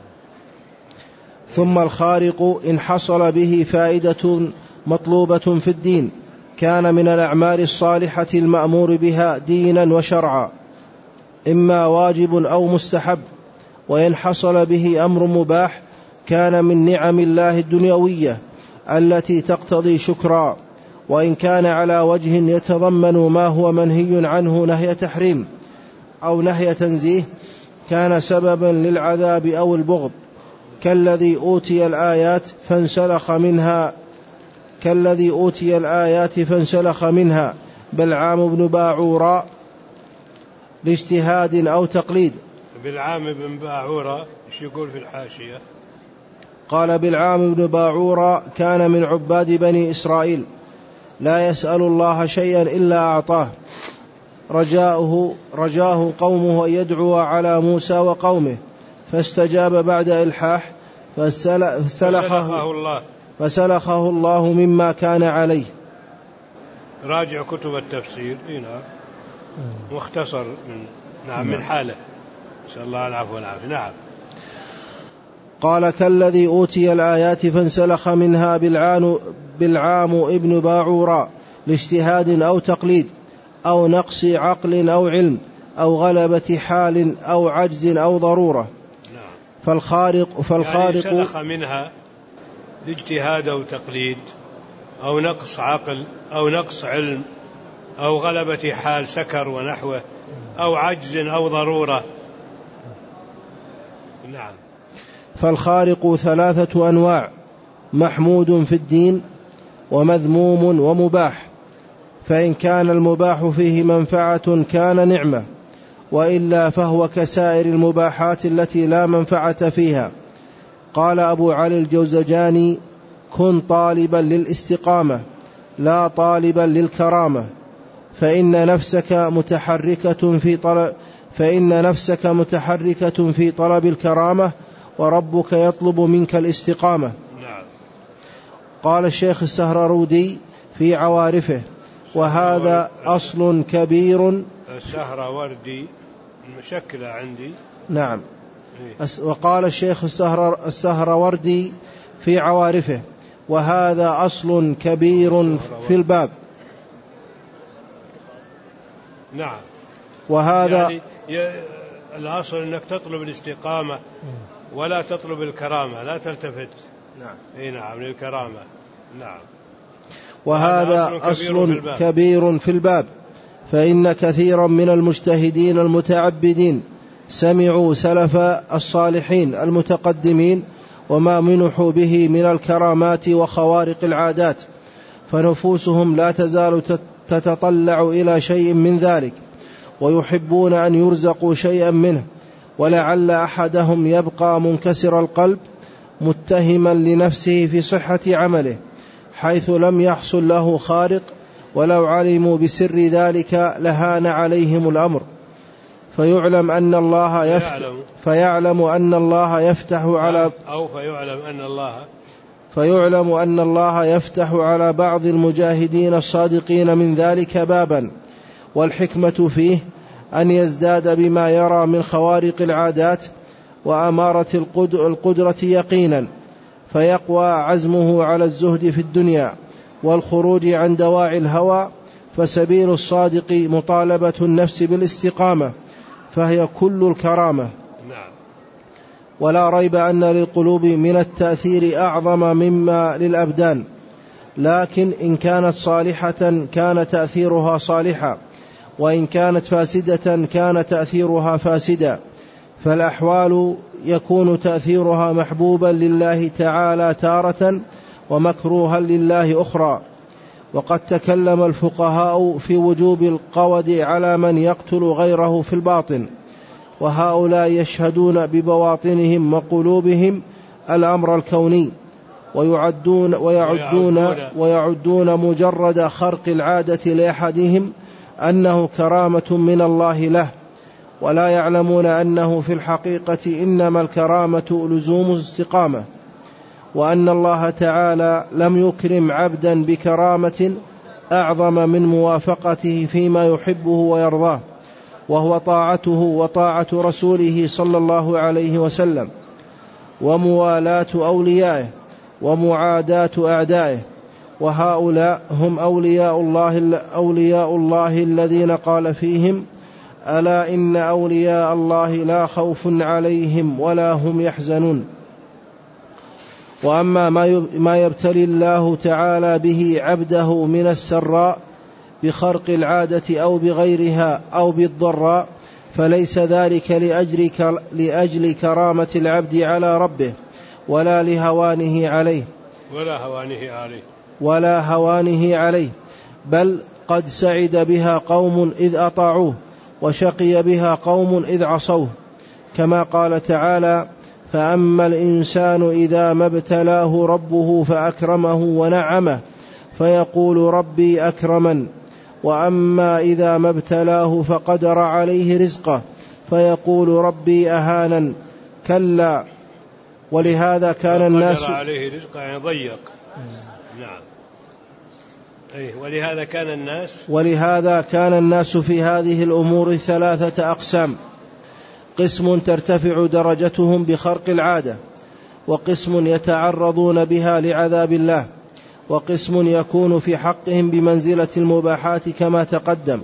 [SPEAKER 2] ثم الخارق إن حصل به فائدة مطلوبة في الدين كان من الأعمال الصالحة المأمور بها دينا وشرعا، إما واجب أو مستحب، وإن حصل به أمر مباح كان من نعم الله الدنيوية التي تقتضي شكرا، وإن كان على وجه يتضمن ما هو منهي عنه نهي تحريم أو نهي تنزيه كان سببا للعذاب أو البغض، كالذي أوتي الآيات فانسلخ منها كالذي أوتي الآيات فانسلخ منها بلعام بن باعورا لاجتهاد أو تقليد.
[SPEAKER 1] بلعام بن باعورا ايش يقول في الحاشية؟
[SPEAKER 2] قال بلعام بن باعورا كان من عباد بني إسرائيل لا يسأل الله شيئا إلا أعطاه، رجاؤه رجاه قومه أن يدعو على موسى وقومه فاستجاب بعد إلحاح فسلخه الله فسلخه الله مما كان عليه.
[SPEAKER 1] راجع كتب التفسير هنا مختصر من نعم من حاله، نسأل الله العفو والعافية. نعم.
[SPEAKER 2] قال كالذي أوتي الآيات فانسلخ منها بالعام, بالعام ابن باعورا لاجتهاد أو تقليد أو نقص عقل أو علم أو غلبة حال أو عجز أو ضرورة.
[SPEAKER 1] نعم.
[SPEAKER 2] فالخارق فالخارق
[SPEAKER 1] يعني سلخ منها لاجتهاد أو تقليد أو نقص عقل أو نقص علم أو غلبة حال سكر ونحوه أو عجز أو ضرورة. نعم.
[SPEAKER 2] فالخارق ثلاثة أنواع: محمود في الدين ومذموم ومباح، فإن كان المباح فيه منفعة كان نعمة، وإلا فهو كسائر المباحات التي لا منفعة فيها. قال أبو علي الجوزجاني كن طالبا للاستقامة لا طالبا للكرامة، فإن نفسك متحركة في طلب فإن نفسك متحركة في طلب الكرامة، وربك يطلب منك الاستقامة.
[SPEAKER 1] نعم.
[SPEAKER 2] قال الشيخ السهرورودي في عوارفه: وهذا أصل كبير.
[SPEAKER 1] السهروردي المشكلة عندي.
[SPEAKER 2] نعم. وقال الشيخ السهروردي في عوارفه: وهذا أصل كبير في الباب.
[SPEAKER 1] نعم.
[SPEAKER 2] وهذا
[SPEAKER 1] يعني الأصل أنك تطلب الاستقامة ولا تطلب الكرامة، لا تلتفت.
[SPEAKER 2] نعم.
[SPEAKER 1] اي نعم للكرامة. نعم.
[SPEAKER 2] وهذا أصل كبير في الباب، فإن كثيرا من المجتهدين المتعبدين سمعوا سلف الصالحين المتقدمين وما منحوا به من الكرامات وخوارق العادات، فنفوسهم لا تزال تتطلع إلى شيء من ذلك، ويحبون أن يرزقوا شيئا منه، ولعل أحدهم يبقى منكسر القلب متهما لنفسه في صحة عمله حيث لم يحصل له خارق، ولو علموا بسر ذلك لهان عليهم الأمر. فيعلم أن الله يفتح فيعلم أن الله يفتح على
[SPEAKER 1] أو فيعلم أن الله
[SPEAKER 2] فيعلم أن الله يفتح على بعض المجاهدين الصادقين من ذلك بابا، والحكمة فيه أن يزداد بما يرى من خوارق العادات وأمارة القدرة يقينا، فيقوى عزمه على الزهد في الدنيا والخروج عن دواعي الهوى. فسبيل الصادق مطالبة النفس بالاستقامة، فهي كل الكرامة.
[SPEAKER 1] نعم.
[SPEAKER 2] ولا ريب أن للقلوب من التأثير أعظم مما للأبدان، لكن إن كانت صالحة كان تأثيرها صالحا، وإن كانت فاسدة كان تأثيرها فاسدا، فالأحوال يكون تأثيرها محبوبا لله تعالى تارة ومكروها لله أخرى. وقد تكلم الفقهاء في وجوب القود على من يقتل غيره في الباطن، وهؤلاء يشهدون ببواطنهم وقلوبهم الأمر الكوني، ويعدون, ويعدون, ويعدون مجرد خرق العادة لأحدهم أنه كرامة من الله له، ولا يعلمون أنه في الحقيقة إنما الكرامة لزوم الاستقامة، وأن الله تعالى لم يكرم عبدا بكرامة أعظم من موافقته فيما يحبه ويرضاه، وهو طاعته وطاعة رسوله صلى الله عليه وسلم، وموالاة أوليائه ومعاداة أعدائه. وهؤلاء هم أولياء الله, أولياء الله الذين قال فيهم: ألا إن أولياء الله لا خوف عليهم ولا هم يحزنون. وأما ما يبتلي الله تعالى به عبده من السراء بخرق العادة أو بغيرها أو بالضراء، فليس ذلك لأجل, لأجل كرامة العبد على ربه ولا لهوانه عليه
[SPEAKER 1] ولا هوانه عليه
[SPEAKER 2] ولا هوانه عليه بل قد سعد بها قوم إذ أطاعوه، وشقي بها قوم إذ عصوه، كما قال تعالى: فأما الإنسان إذا ما ابتلاه ربه فأكرمه ونعمه فيقول ربي أكرمن، وأما إذا ما ابتلاه فقدر عليه رزقه فيقول ربي أهانن. كلا. ولهذا كان الناس
[SPEAKER 1] قدر عليه رزقه يعني ضيق. نعم. أي ولهذا كان الناس
[SPEAKER 2] ولهذا كان الناس في هذه الأمور ثلاثة أقسام: قسم ترتفع درجتهم بخرق العادة، وقسم يتعرضون بها لعذاب الله، وقسم يكون في حقهم بمنزلة المباحات كما تقدم.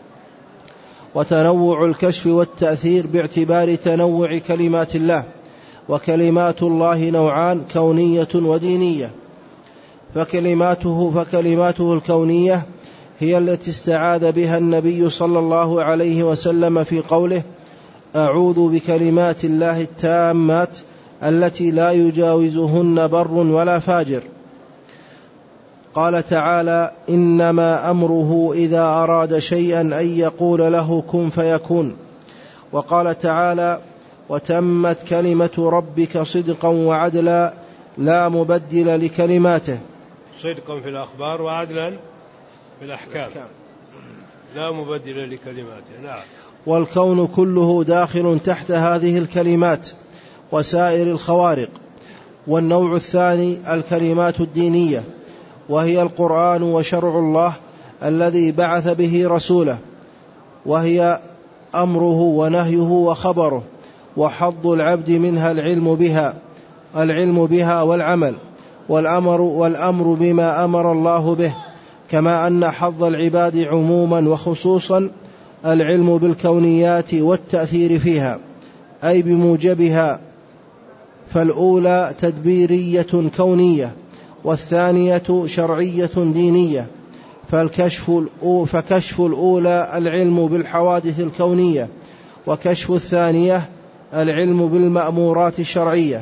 [SPEAKER 2] وتنوع الكشف والتأثير باعتبار تنوع كلمات الله، وكلمات الله نوعان: كونية ودينية. فكلماته فكلماته الكونية هي التي استعاذ بها النبي صلى الله عليه وسلم في قوله: أعوذ بكلمات الله التامات التي لا يجاوزهن بر ولا فاجر. قال تعالى: إنما أمره إذا أراد شيئا أن يقول له كن فيكون. وقال تعالى: وتمت كلمة ربك صدقا وعدلا لا مبدل لكلماته.
[SPEAKER 1] صدقا في الأخبار وعدلا في الأحكام. لا مبدل لكلماته. نعم.
[SPEAKER 2] والكون كله داخل تحت هذه الكلمات وسائر الخوارق. والنوع الثاني الكلمات الدينية، وهي القرآن وشرع الله الذي بعث به رسوله، وهي أمره ونهيه وخبره، وحظ العبد منها العلم بها العلم بها والعمل، والأمر, والأمر بما أمر الله به، كما أن حظ العباد عموما وخصوصا العلم بالكونيات والتأثير فيها أي بموجبها، فالأولى تدبيرية كونية والثانية شرعية دينية. فالكشف فكشف الأولى العلم بالحوادث الكونية، وكشف الثانية العلم بالمأمورات الشرعية.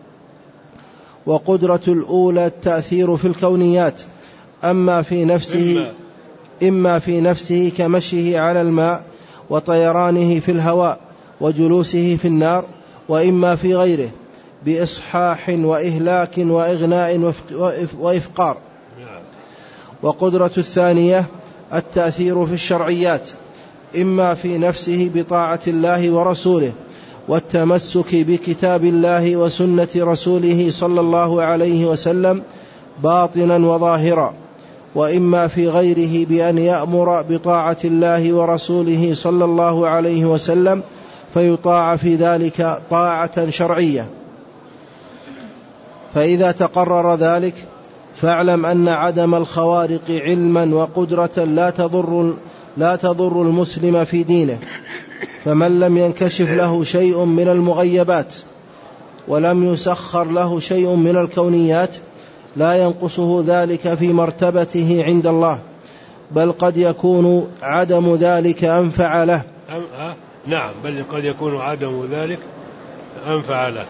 [SPEAKER 2] وقدرة الأولى التأثير في الكونيات، أما في نفسه إما في نفسه كمشيه على الماء وطيرانه في الهواء وجلوسه في النار، وإما في غيره بإصحاح وإهلاك وإغناء وإفقار. وقدرة الثانية التأثير في الشرعيات، إما في نفسه بطاعة الله ورسوله والتمسك بكتاب الله وسنة رسوله صلى الله عليه وسلم باطنا وظاهرا، وإما في غيره بأن يأمر بطاعة الله ورسوله صلى الله عليه وسلم فيطاع في ذلك طاعة شرعية. فإذا تقرر ذلك فاعلم أن عدم الخوارق علما وقدرة لا تضر, لا تضر المسلم في دينه. فمن لم ينكشف له شيء من المغيبات ولم يسخر له شيء من الكونيات لا ينقصه ذلك في مرتبته عند الله، بل قد يكون عدم ذلك أنفع له.
[SPEAKER 1] نعم، بل قد يكون عدم ذلك أنفع له.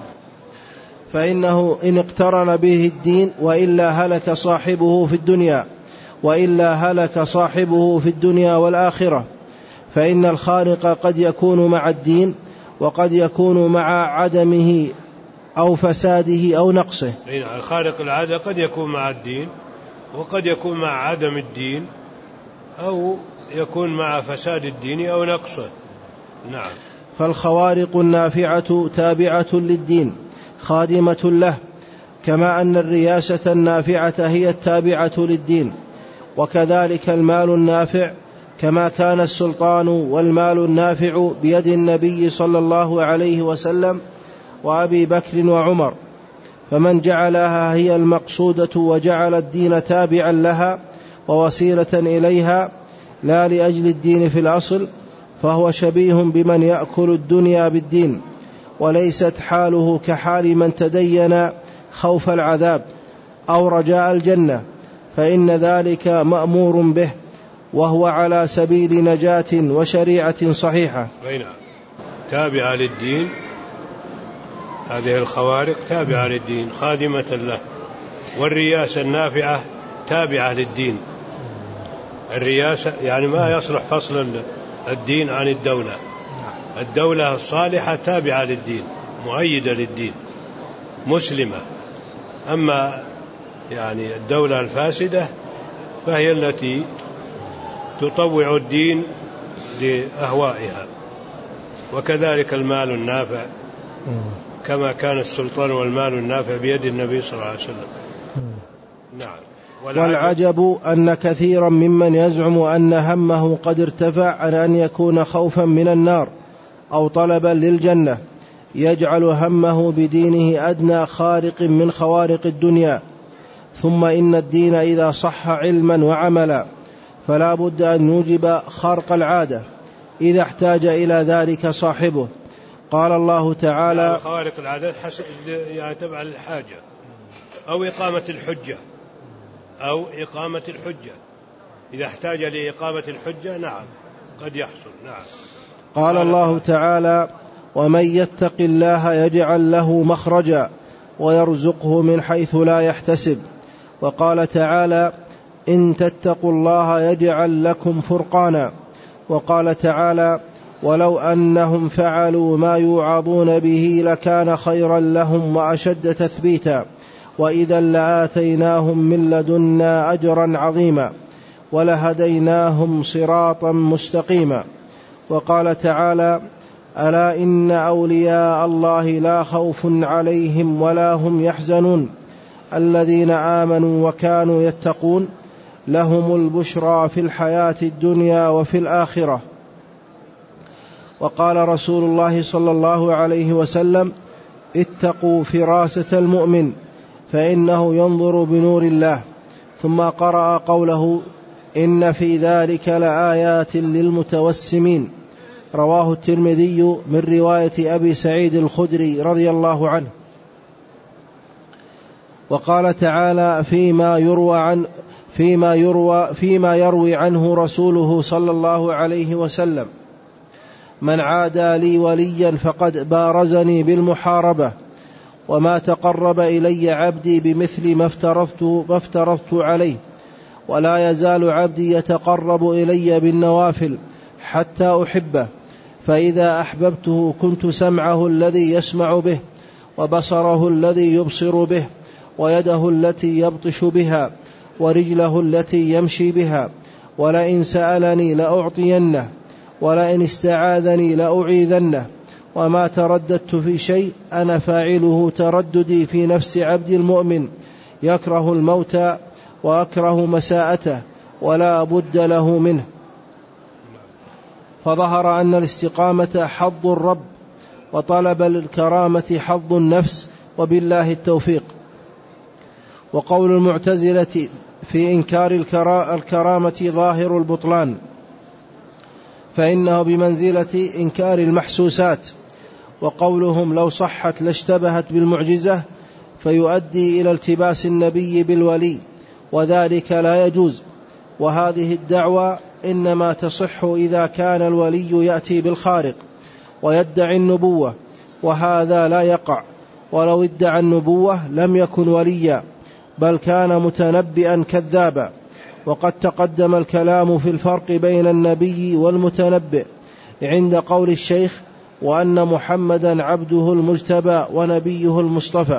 [SPEAKER 2] فإنه إن اقترن به الدين وإلا هلك صاحبه في الدنيا وإلا هلك صاحبه في الدنيا والآخرة. فإن الخارق قد يكون مع الدين وقد يكون مع عدمه أو فساده أو نقصه.
[SPEAKER 1] الخارق العادة قد يكون مع الدين وقد يكون مع عدم الدين أو يكون مع فساد الدين أو نقصه. نعم.
[SPEAKER 2] فالخوارق النافعة تابعة للدين خادمة له، كما أن الرياسة النافعة هي التابعة للدين، وكذلك المال النافع، كما كان السلطان والمال النافع بيد النبي صلى الله عليه وسلم وأبي بكر وعمر. فمن جعلها هي المقصودة وجعل الدين تابعا لها ووسيلة إليها لا لأجل الدين في الأصل، فهو شبيه بمن يأكل الدنيا بالدين، وليست حاله كحال من تدين خوف العذاب أو رجاء الجنة، فإن ذلك مأمور به وهو على سبيل نجاة وشريعة صحيحة.
[SPEAKER 1] تابعة للدين، هذه الخوارق تابعة للدين خادمة له. والرياسة النافعة تابعة للدين. الرياسة يعني ما يصلح فصل الدين عن الدولة. الدولة الصالحة تابعة للدين مؤيدة للدين مسلمة. أما يعني الدولة الفاسدة فهي التي تطوع الدين لأهوائها. وكذلك المال النافع، كما كان السلطان والمال النافع بيد النبي صلى الله عليه وسلم. نعم.
[SPEAKER 2] والعجب أن كثيرا ممن يزعم أن همه قد ارتفع عن أن يكون خوفا من النار أو طلبا للجنة يجعل همه بدينه أدنى خارق من خوارق الدنيا. ثم إن الدين إذا صح علما وعملا فلا بد أن يوجب خارق العادة إذا احتاج إلى ذلك صاحبه. قال الله تعالى:
[SPEAKER 1] خوارق العادة يعني تبع الحاجة أو إقامة الحجة أو إقامة الحجة، إذا احتاج لإقامة الحجة نعم قد يحصل. نعم.
[SPEAKER 2] قال الله تعالى: ومن يتق الله يجعل له مخرجا ويرزقه من حيث لا يحتسب. وقال تعالى: إن تتقوا الله يجعل لكم فرقانا. وقال تعالى: ولو أنهم فعلوا ما يوعظون به لكان خيرا لهم وأشد تثبيتا وإذا لآتيناهم من لدنا أجرا عظيما. ولهديناهم صراطا مستقيما. وقال تعالى: ألا إن أولياء الله لا خوف عليهم ولا هم يحزنون الذين آمنوا وكانوا يتقون لهم البشرى في الحياة الدنيا وفي الآخرة. وقال رسول الله صلى الله عليه وسلم: اتقوا فراسة المؤمن فإنه ينظر بنور الله. ثم قرأ قوله: إن في ذلك لآيات للمتوسمين. رواه الترمذي من رواية أبي سعيد الخدري رضي الله عنه. وقال تعالى فيما يروى عن فيما يروى فيما يروي عنه رسوله صلى الله عليه وسلم: من عادى لي وليا فقد بارزني بالمحاربة، وما تقرب إلي عبدي بمثل ما افترضت, ما افترضت عليه، ولا يزال عبدي يتقرب إلي بالنوافل حتى أحبه، فإذا أحببته كنت سمعه الذي يسمع به، وبصره الذي يبصر به، ويده التي يبطش بها، ورجله التي يمشي بها، ولئن سألني لأعطينه، ولئن استعاذني لأعيذنه. وما ترددت في شيء أنا فاعله ترددي في نفس عبد المؤمن يكره الموت وأكره مساءته ولا بد له منه. فظهر أن الاستقامة حظ الرب، وطلب الكرامة حظ النفس، وبالله التوفيق. وقول المعتزلة في إنكار الكرامة ظاهر البطلان، فإنه بمنزلة إنكار المحسوسات. وقولهم لو صحت لاشتبهت بالمعجزة فيؤدي إلى التباس النبي بالولي، وذلك لا يجوز. وهذه الدعوة إنما تصح إذا كان الولي يأتي بالخارق ويدعي النبوة، وهذا لا يقع. ولو ادعى النبوة لم يكن وليا، بل كان متنبئا كذابا. وقد تقدم الكلام في الفرق بين النبي والمتنبئ عند قول الشيخ: وأن محمدا عبده المجتبى ونبيه المصطفى.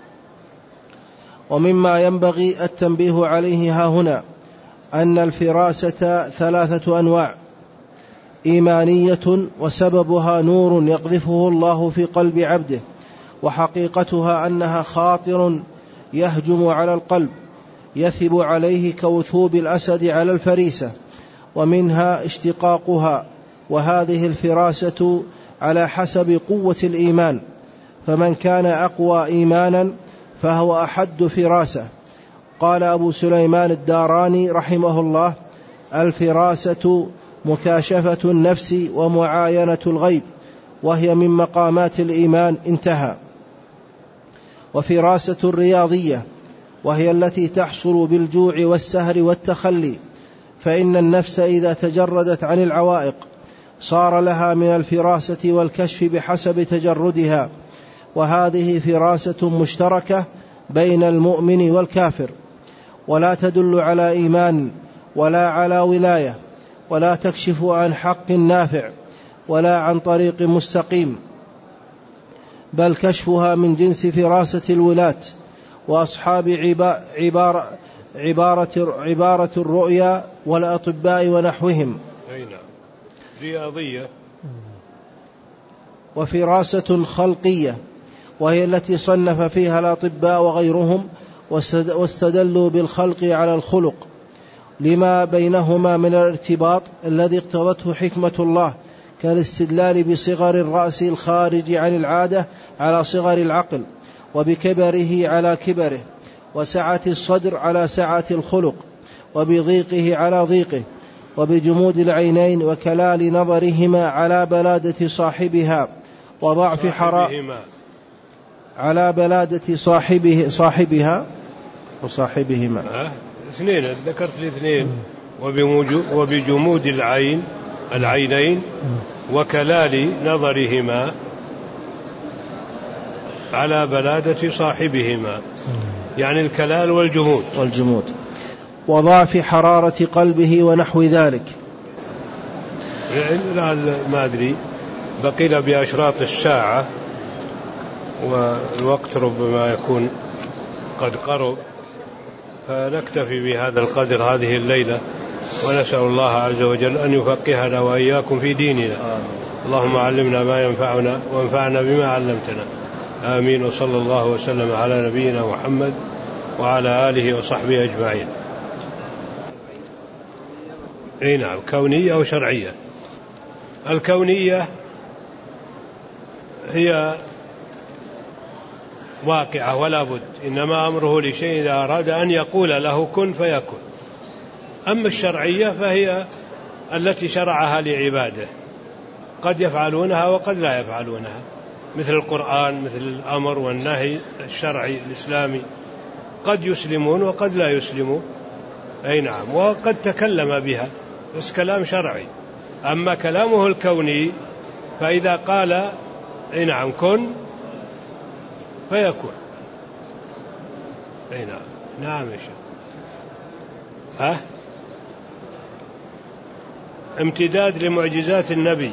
[SPEAKER 2] ومما ينبغي التنبيه عليه هاهنا أن الفراسة ثلاثة أنواع: إيمانية وسببها نور يقذفه الله في قلب عبده، وحقيقتها أنها خاطر يهجم على القلب يثب عليه كوثوب الأسد على الفريسة. ومنها اشتقاقها، وهذه الفراسة على حسب قوة الإيمان، فمن كان أقوى إيمانا فهو أحد فراسة. قال أبو سليمان الداراني رحمه الله: الفراسة مكاشفة النفس ومعاينة الغيب، وهي من مقامات الإيمان. انتهى. وفراسة الرياضية، وهي التي تحصل بالجوع والسهر والتخلي، فإن النفس إذا تجردت عن العوائق صار لها من الفراسة والكشف بحسب تجردها، وهذه فراسة مشتركة بين المؤمن والكافر، ولا تدل على إيمان ولا على ولاية، ولا تكشف عن حق نافع ولا عن طريق مستقيم، بل كشفها من جنس فراسة الولاة وأصحاب عبارة, عبارة, عبارة الرؤيا والأطباء ونحوهم.
[SPEAKER 1] رياضية.
[SPEAKER 2] وفراسة خلقية، وهي التي صنف فيها الأطباء وغيرهم واستدلوا بالخلق على الخلق لما بينهما من الارتباط الذي اقتضته حكمة الله، كالاستدلال بصغر الرأس الخارج عن العادة على صغر العقل، وبكبره على كبره، وسعة الصدر على سعة الخلق، وبضيقه على ضيقه، وبجمود العينين وكلال نظرهما على بلادة صاحبها، وضعف حراء على بلادة صاحبه صاحبها وصاحبهما.
[SPEAKER 1] أه؟ اثنين ذكرت الاثنين. وبجمود العين العينين وكلال نظرهما على بلادة صاحبهما، يعني الكلال والجمود
[SPEAKER 2] والجمود وضعف حرارة قلبه ونحو ذلك.
[SPEAKER 1] ما أدري، بقينا بأشراط الساعة والوقت ربما يكون قد قرب، فنكتفي بهذا القدر هذه الليلة. ونسأل الله عز وجل أن يفقهنا وإياكم في ديننا. اللهم علمنا ما ينفعنا وانفعنا بما علمتنا. آمين. وصلى الله وسلم على نبينا محمد وعلى آله وصحبه أجمعين. أي نعم، كونية أو شرعية. الكونية هي واقعة ولا بد، إنما أمره لشيء إذا أراد أن يقول له كن فيكون. أما الشرعية فهي التي شرعها لعباده، قد يفعلونها وقد لا يفعلونها، مثل القرآن، مثل الأمر والنهي الشرعي الإسلامي، قد يسلمون وقد لا يسلمون. أي نعم، وقد تكلم بها بس كلام شرعي. أما كلامه الكوني فإذا قال أي نعم كن فيكون. أي نعم. نعم يا شيخ. ها؟ امتداد لمعجزات النبي،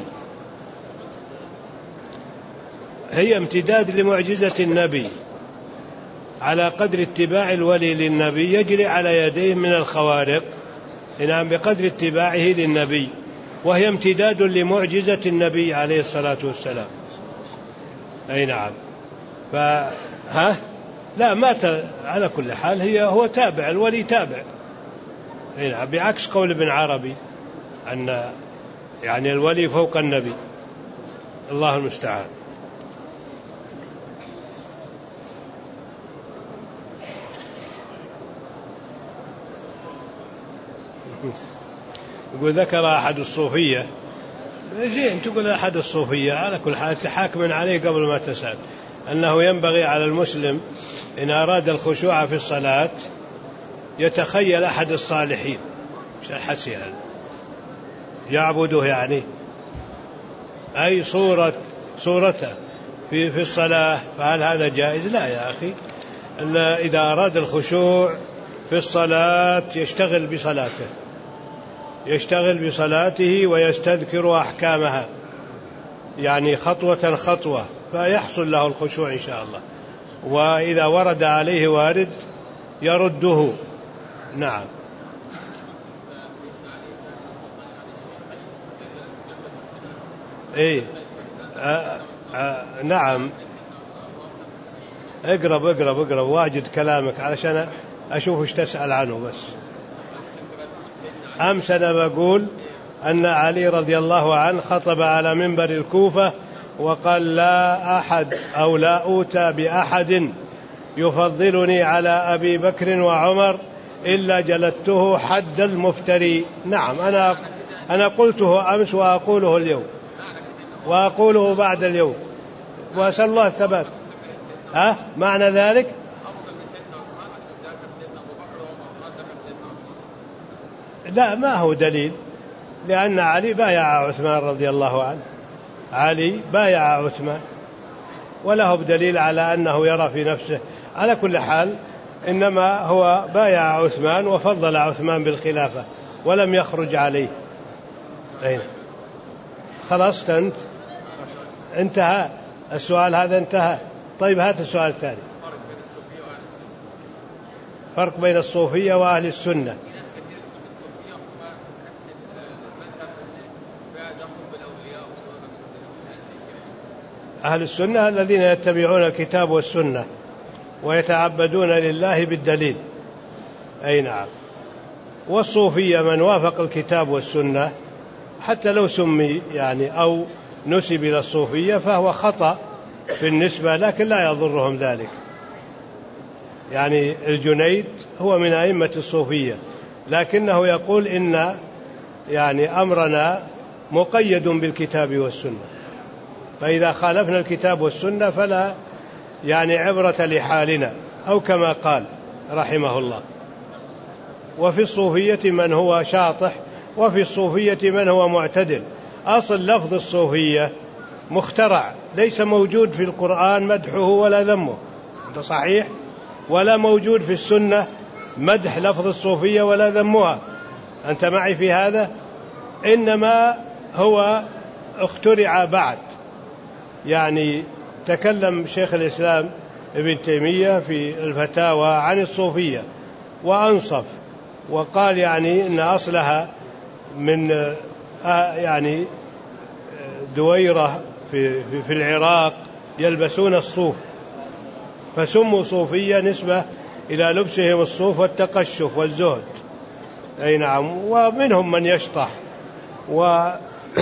[SPEAKER 1] هي امتداد لمعجزة النبي على قدر اتباع الولي للنبي يجري على يديه من الخوارق، نعم، بقدر اتباعه للنبي، وهي امتداد لمعجزة النبي عليه الصلاة والسلام. أي نعم. فها لا ما ت... على كل حال هي هو تابع، الولي تابع. أي نعم، بعكس قول ابن عربي أن يعني الولي فوق النبي. الله المستعان. يقول ذكر أحد الصوفية، زين تقول أحد الصوفية، على كل حال تحاكم عليه قبل ما تسأل، أنه ينبغي على المسلم إن أراد الخشوع في الصلاة يتخيل أحد الصالحين، مش الحسي هذا، يعبده يعني، أي صورة صورته في في الصلاة، فهل هذا جائز؟ لا يا أخي، إذا أراد الخشوع في الصلاة يشتغل بصلاته، يشتغل بصلاته ويستذكر أحكامها، يعني خطوة خطوة، فيحصل له الخشوع إن شاء الله. وإذا ورد عليه وارد يرده. نعم. إيه آه آه نعم. اقرب اقرب اقرب واجد كلامك علشان أشوف ايش تسأل عنه. بس أمس أنا بقول أن علي رضي الله عنه خطب على منبر الكوفة وقال لا أحد أو لا أوتى بأحد يفضلني على أبي بكر وعمر إلا جلدته حد المفتري. نعم، أنا أنا قلته أمس وأقوله اليوم وأقوله بعد اليوم، وأسأل الله الثبات. ها معنى ذلك؟ لا، ما هو دليل، لأن علي بايع عثمان رضي الله عنه، علي بايع عثمان، وله بدليل على أنه يرى في نفسه. على كل حال إنما هو بايع عثمان وفضل عثمان بالخلافة ولم يخرج عليه. أين خلاص أنت انتهى السؤال هذا، انتهى. طيب هات السؤال الثاني. فرق بين الصوفية وأهل السنة. أهل السنة الذين يتبعون الكتاب والسنة ويتعبدون لله بالدليل. أي نعم. والصوفية من وافق الكتاب والسنة حتى لو سمي يعني أو نسب إلى الصوفية فهو خطأ في النسبة، لكن لا يضرهم ذلك. يعني الجنيد هو من أئمة الصوفية، لكنه يقول إن يعني أمرنا مقيد بالكتاب والسنة، فإذا خالفنا الكتاب والسنة فلا يعني عبرة لحالنا، أو كما قال رحمه الله. وفي الصوفية من هو شاطح، وفي الصوفية من هو معتدل. أصل لفظ الصوفية مخترع، ليس موجود في القرآن مدحه ولا ذمه، هذا صحيح، ولا موجود في السنة مدح لفظ الصوفية ولا ذمها. أنت معي في هذا؟ إنما هو اخترع بعد. يعني تكلم شيخ الإسلام ابن تيمية في الفتاوى عن الصوفية وأنصف، وقال يعني إن أصلها من يعني دويرة في, في العراق يلبسون الصوف، فسموا صوفية نسبة إلى لبسهم الصوف والتقشف والزهد. أي نعم. ومنهم من يشطح. وعبد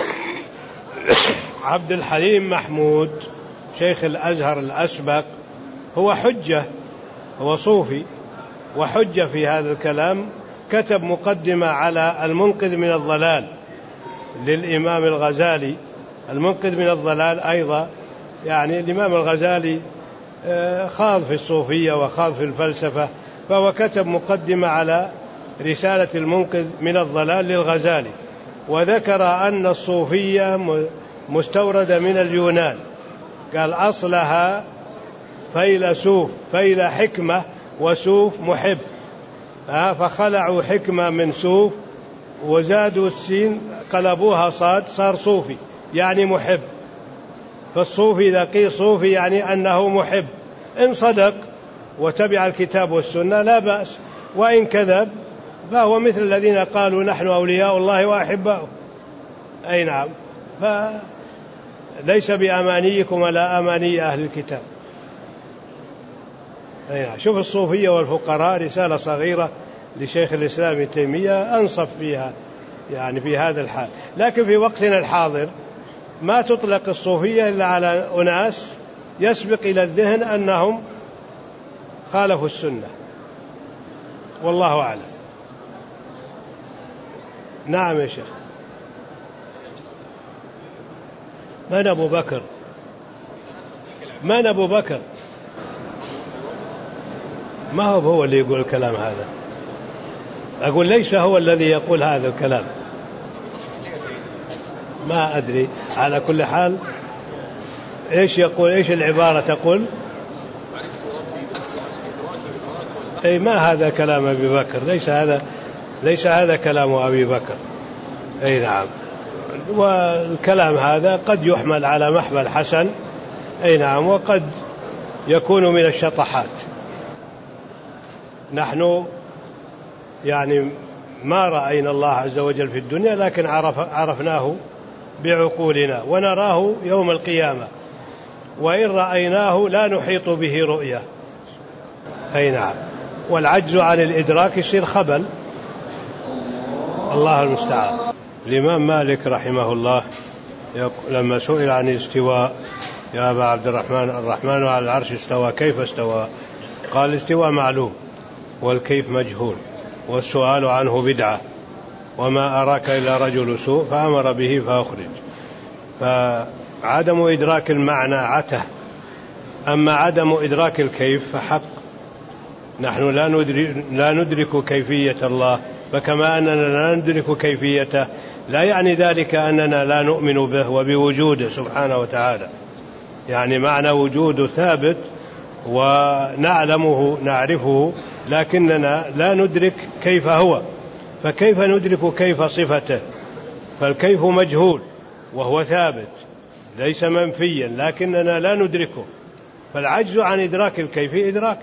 [SPEAKER 1] الحليم محمود شيخ الأزهر الأسبق هو حجة، هو صوفي وحجة في هذا الكلام، كتب مقدمة على المنقذ من الضلال للإمام الغزالي. المنقذ من الضلال أيضا يعني الإمام الغزالي خاض في الصوفية وخاض في الفلسفة، فهو كتب مقدمة على رسالة المنقذ من الضلال للغزالي، وذكر أن الصوفية مستوردة من اليونان. قال أصلها فيلسوف، فيل حكمة وسوف محب، فخلعوا حكمة من سوف وزادوا السين قلبوها صاد صار صوفي يعني محب. فالصوفي إذا قيل صوفي يعني أنه محب، إن صدق وتبع الكتاب والسنة لا بأس، وإن كذب فهو مثل الذين قالوا نحن أولياء الله وأحباؤه. أي نعم. فليس بأمانيكم ولا أماني أهل الكتاب. أي نعم. شوف الصوفية والفقراء، رسالة صغيرة لشيخ الإسلام ابن تيمية أنصف فيها يعني في هذا الحال. لكن في وقتنا الحاضر ما تطلق الصوفية إلا على أناس يسبق إلى الذهن أنهم خالفوا السنة، والله أعلم. نعم يا شيخ. من أبو بكر؟ من أبو بكر؟ ما هو هو اللي يقول الكلام هذا؟ أقول ليس هو الذي يقول هذا الكلام. ما أدري. على كل حال إيش يقول؟ إيش العبارة تقول؟ أي ما هذا كلام أبي بكر، ليس هذا ليس هذا كلام أبي بكر. أي نعم. والكلام هذا قد يحمل على محمل حسن. أي نعم. وقد يكون من الشطحات. نحن يعني ما رأينا الله عز وجل في الدنيا، لكن عرف عرفناه بعقولنا ونراه يوم القيامة، وإن رأيناه لا نحيط به رؤية. أي نعم. والعجز عن الإدراك يصير خبل. الله المستعان. الإمام مالك رحمه الله لما سئل عن الاستواء: يا أبا عبد الرحمن، الرحمن على العرش استوى، كيف استوى؟ قال: الاستواء معلوم والكيف مجهول، والسؤال عنه بدعة، وما أراك إلا رجل سوء فأمر به فأخرج. فعدم إدراك المعنى عته، أما عدم إدراك الكيف فحق. نحن لا ندرك, لا ندرك كيفية الله، فكما أننا لا ندرك كيفيته لا يعني ذلك أننا لا نؤمن به وبوجوده سبحانه وتعالى. يعني معنى وجوده ثابت ونعلمه نعرفه، لكننا لا ندرك كيف هو. فكيف ندرك كيف صفته؟ فالكيف مجهول وهو ثابت ليس منفيا، لكننا لا ندركه. فالعجز عن إدراك الكيف إدراك.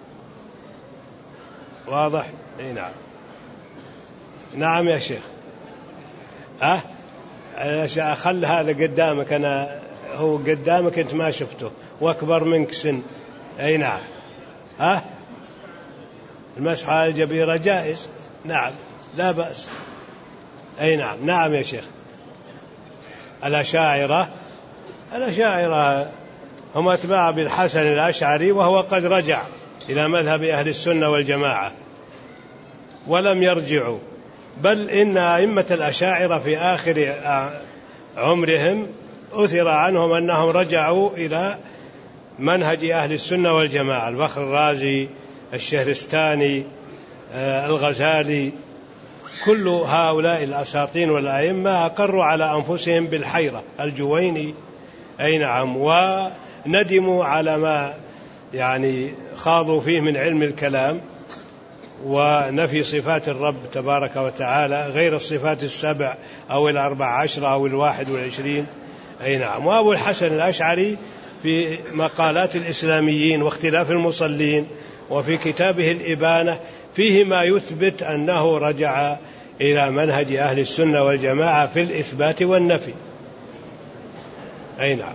[SPEAKER 1] واضح؟ اي نعم. نعم يا شيخ. أه أخل هذا قدامك، أنا هو قدامك أنت ما شفته وأكبر منك سن. أي نعم. أه المسح على الجبيرة جائز. نعم لا بأس. أي نعم. نعم يا شيخ. الأشاعرة الأشاعرة هم أتباع بالحسن الأشعري، وهو قد رجع إلى مذهب أهل السنة والجماعة ولم يرجعوا، بل إن أئمة الأشاعرة في آخر عمرهم أثر عنهم أنهم رجعوا إلى منهج أهل السنة والجماعة. الفخر الرازي، الشهرستاني، الغزالي، كل هؤلاء الأساطين والأئمة أقروا على أنفسهم بالحيرة. الجويني أي نعم. وندموا على ما يعني خاضوا فيه من علم الكلام ونفي صفات الرب تبارك وتعالى غير الصفات السبع أو الأربع عشر أو الواحد والعشرين. أي نعم. وأبو الحسن الأشعري في مقالات الإسلاميين واختلاف المصلين وفي كتابه الإبانة فيه ما يثبت أنه رجع إلى منهج أهل السنة والجماعة في الإثبات والنفي. أي نعم.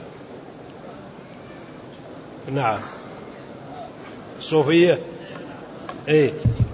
[SPEAKER 1] نعم. الصوفية إيه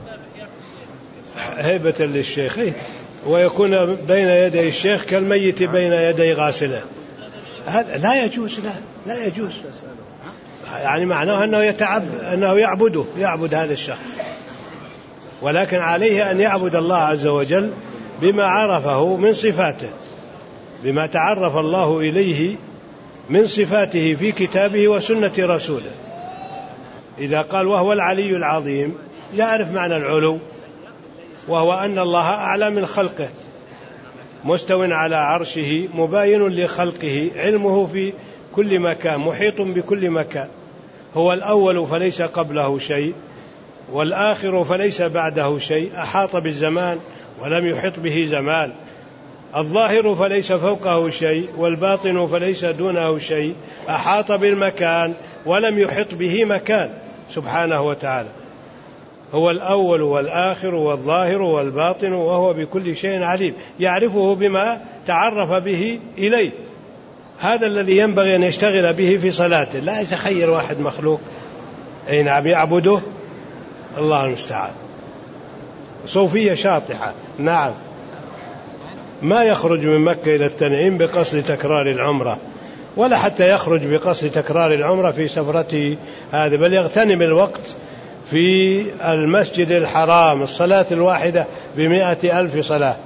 [SPEAKER 1] هيبة للشيخ إيه؟ ويكون بين يدي الشيخ كالميت بين يدي غاسله. هذا لا يجوز. لا لا يجوز. يعني معناه أنه يتعب أنه يعبده يعبد هذا الشخص، ولكن عليه أن يعبد الله عز وجل بما عرفه من صفاته، بما تعرف الله إليه من صفاته في كتابه وسنة رسوله. إذا قال وهو العلي العظيم يعرف معنى العلو، وهو أن الله أعلى من خلقه، مستو على عرشه، مباين لخلقه، علمه في كل مكان، محيط بكل مكان. هو الأول فليس قبله شيء، والآخر فليس بعده شيء، أحاط بالزمان ولم يحط به زمان. الظاهر فليس فوقه شيء، والباطن فليس دونه شيء، أحاط بالمكان ولم يحط به مكان سبحانه وتعالى. هو الأول والآخر والظاهر والباطن، وهو بكل شيء عليم، يعرفه بما تعرف به إليه. هذا الذي ينبغي أن يشتغل به في صلاته، لا يتخير واحد مخلوق أي نعم يعبده. الله المستعان. صوفية شاطحة. نعم. ما يخرج من مكة إلى التنعيم بقصد تكرار العمرة، ولا حتى يخرج بقصد تكرار العمرة في سفرته هذه، بل يغتنم الوقت في المسجد الحرام، الصلاة الواحدة بمئة ألف صلاة.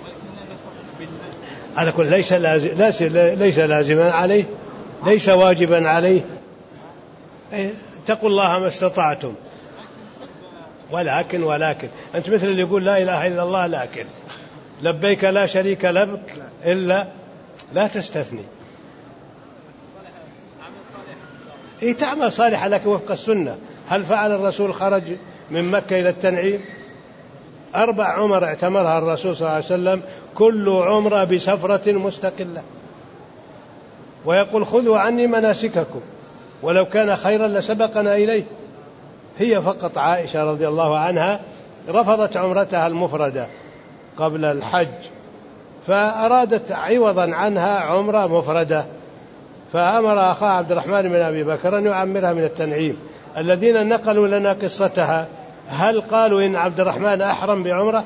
[SPEAKER 1] على كل ليس لازم ليس لازما عليه، ليس واجبا عليه. اتقوا الله ما استطعتم. ولكن ولكن أنت مثل اللي يقول لا إله إلا الله لكن لبيك لا شريك لك إلا لا تستثني. إيه تعمل صالحة لك وفق السنة. هل فعل الرسول خرج من مكة إلى التنعيم؟ أربع عمر اعتمرها الرسول صلى الله عليه وسلم، كل عمرة بسفرة مستقلة، ويقول خذوا عني مناسككم، ولو كان خيرا لسبقنا إليه. هي فقط عائشة رضي الله عنها رفضت عمرتها المفردة قبل الحج، فأرادت عوضا عنها عمرة مفردة، فأمر أخاه عبد الرحمن بن أبي بكر أن يعمرها من التنعيم. الذين نقلوا لنا قصتها هل قالوا إن عبد الرحمن أحرم بعمرة؟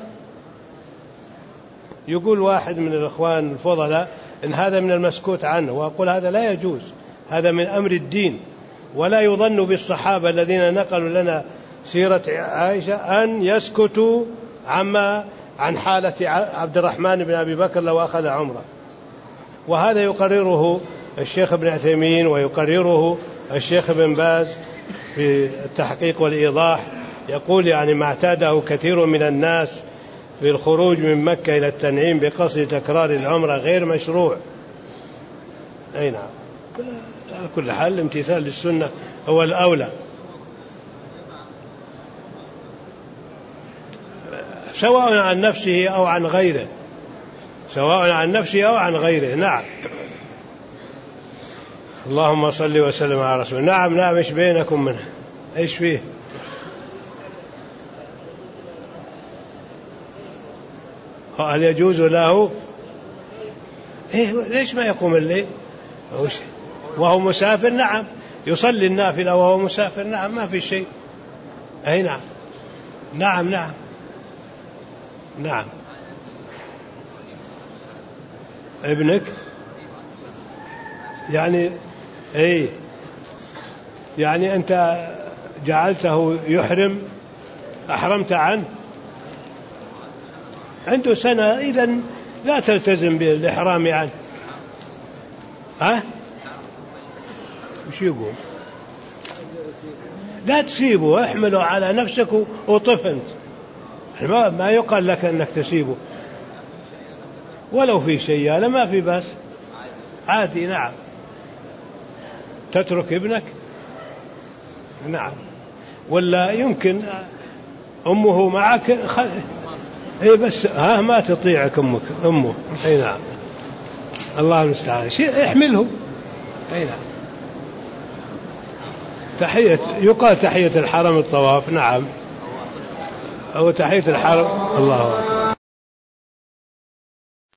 [SPEAKER 1] يقول واحد من الإخوان الفضلاء إن هذا من المسكوت عنه، وأقول هذا لا يجوز، هذا من أمر الدين. ولا يظن بالصحابة الذين نقلوا لنا سيرة عائشة أن يسكتوا عما عن حالة عبد الرحمن بن أبي بكر لو أخذ عمرة. وهذا يقرره الشيخ ابن عثيمين ويقرره الشيخ ابن باز في التحقيق والإيضاح. يقول يعني ما اعتاده كثير من الناس في الخروج من مكة إلى التنعيم بقصد تكرار العمرة غير مشروع. أي نعم. على كل حال الامتثال للسنة هو الأولى، سواء عن نفسه أو عن غيره، سواء عن نفسه أو عن غيره. نعم. اللهم صل وسلم على رسول. نعم نعم. إيش بينكم منه؟ إيش فيه؟ هل يجوز له؟ إيه ليش ما يقوم الليل وهو مسافر؟ نعم. يصلي النافلة وهو مسافر. نعم ما في شيء. أي نعم. نعم نعم نعم. ابنك يعني اي يعني انت جعلته يحرم، احرمت عنه، عنده سنة، اذن لا تلتزم بالاحرام عنه. ها وش يقول؟ لا تسيبه، احمله على نفسك وطف انت، ما يقال لك انك تسيبه ولو في شيالة ما في بس عادي. نعم. تترك ابنك؟ نعم. ولا يمكن أمه معك خل... اي بس ها ما تطيعك أمك أمه. اي نعم. الله المستعان. شيء احمله. اي نعم. تحية يقال تحية الحرم الطواف، نعم، أو تحية الحرم. الله أكبر.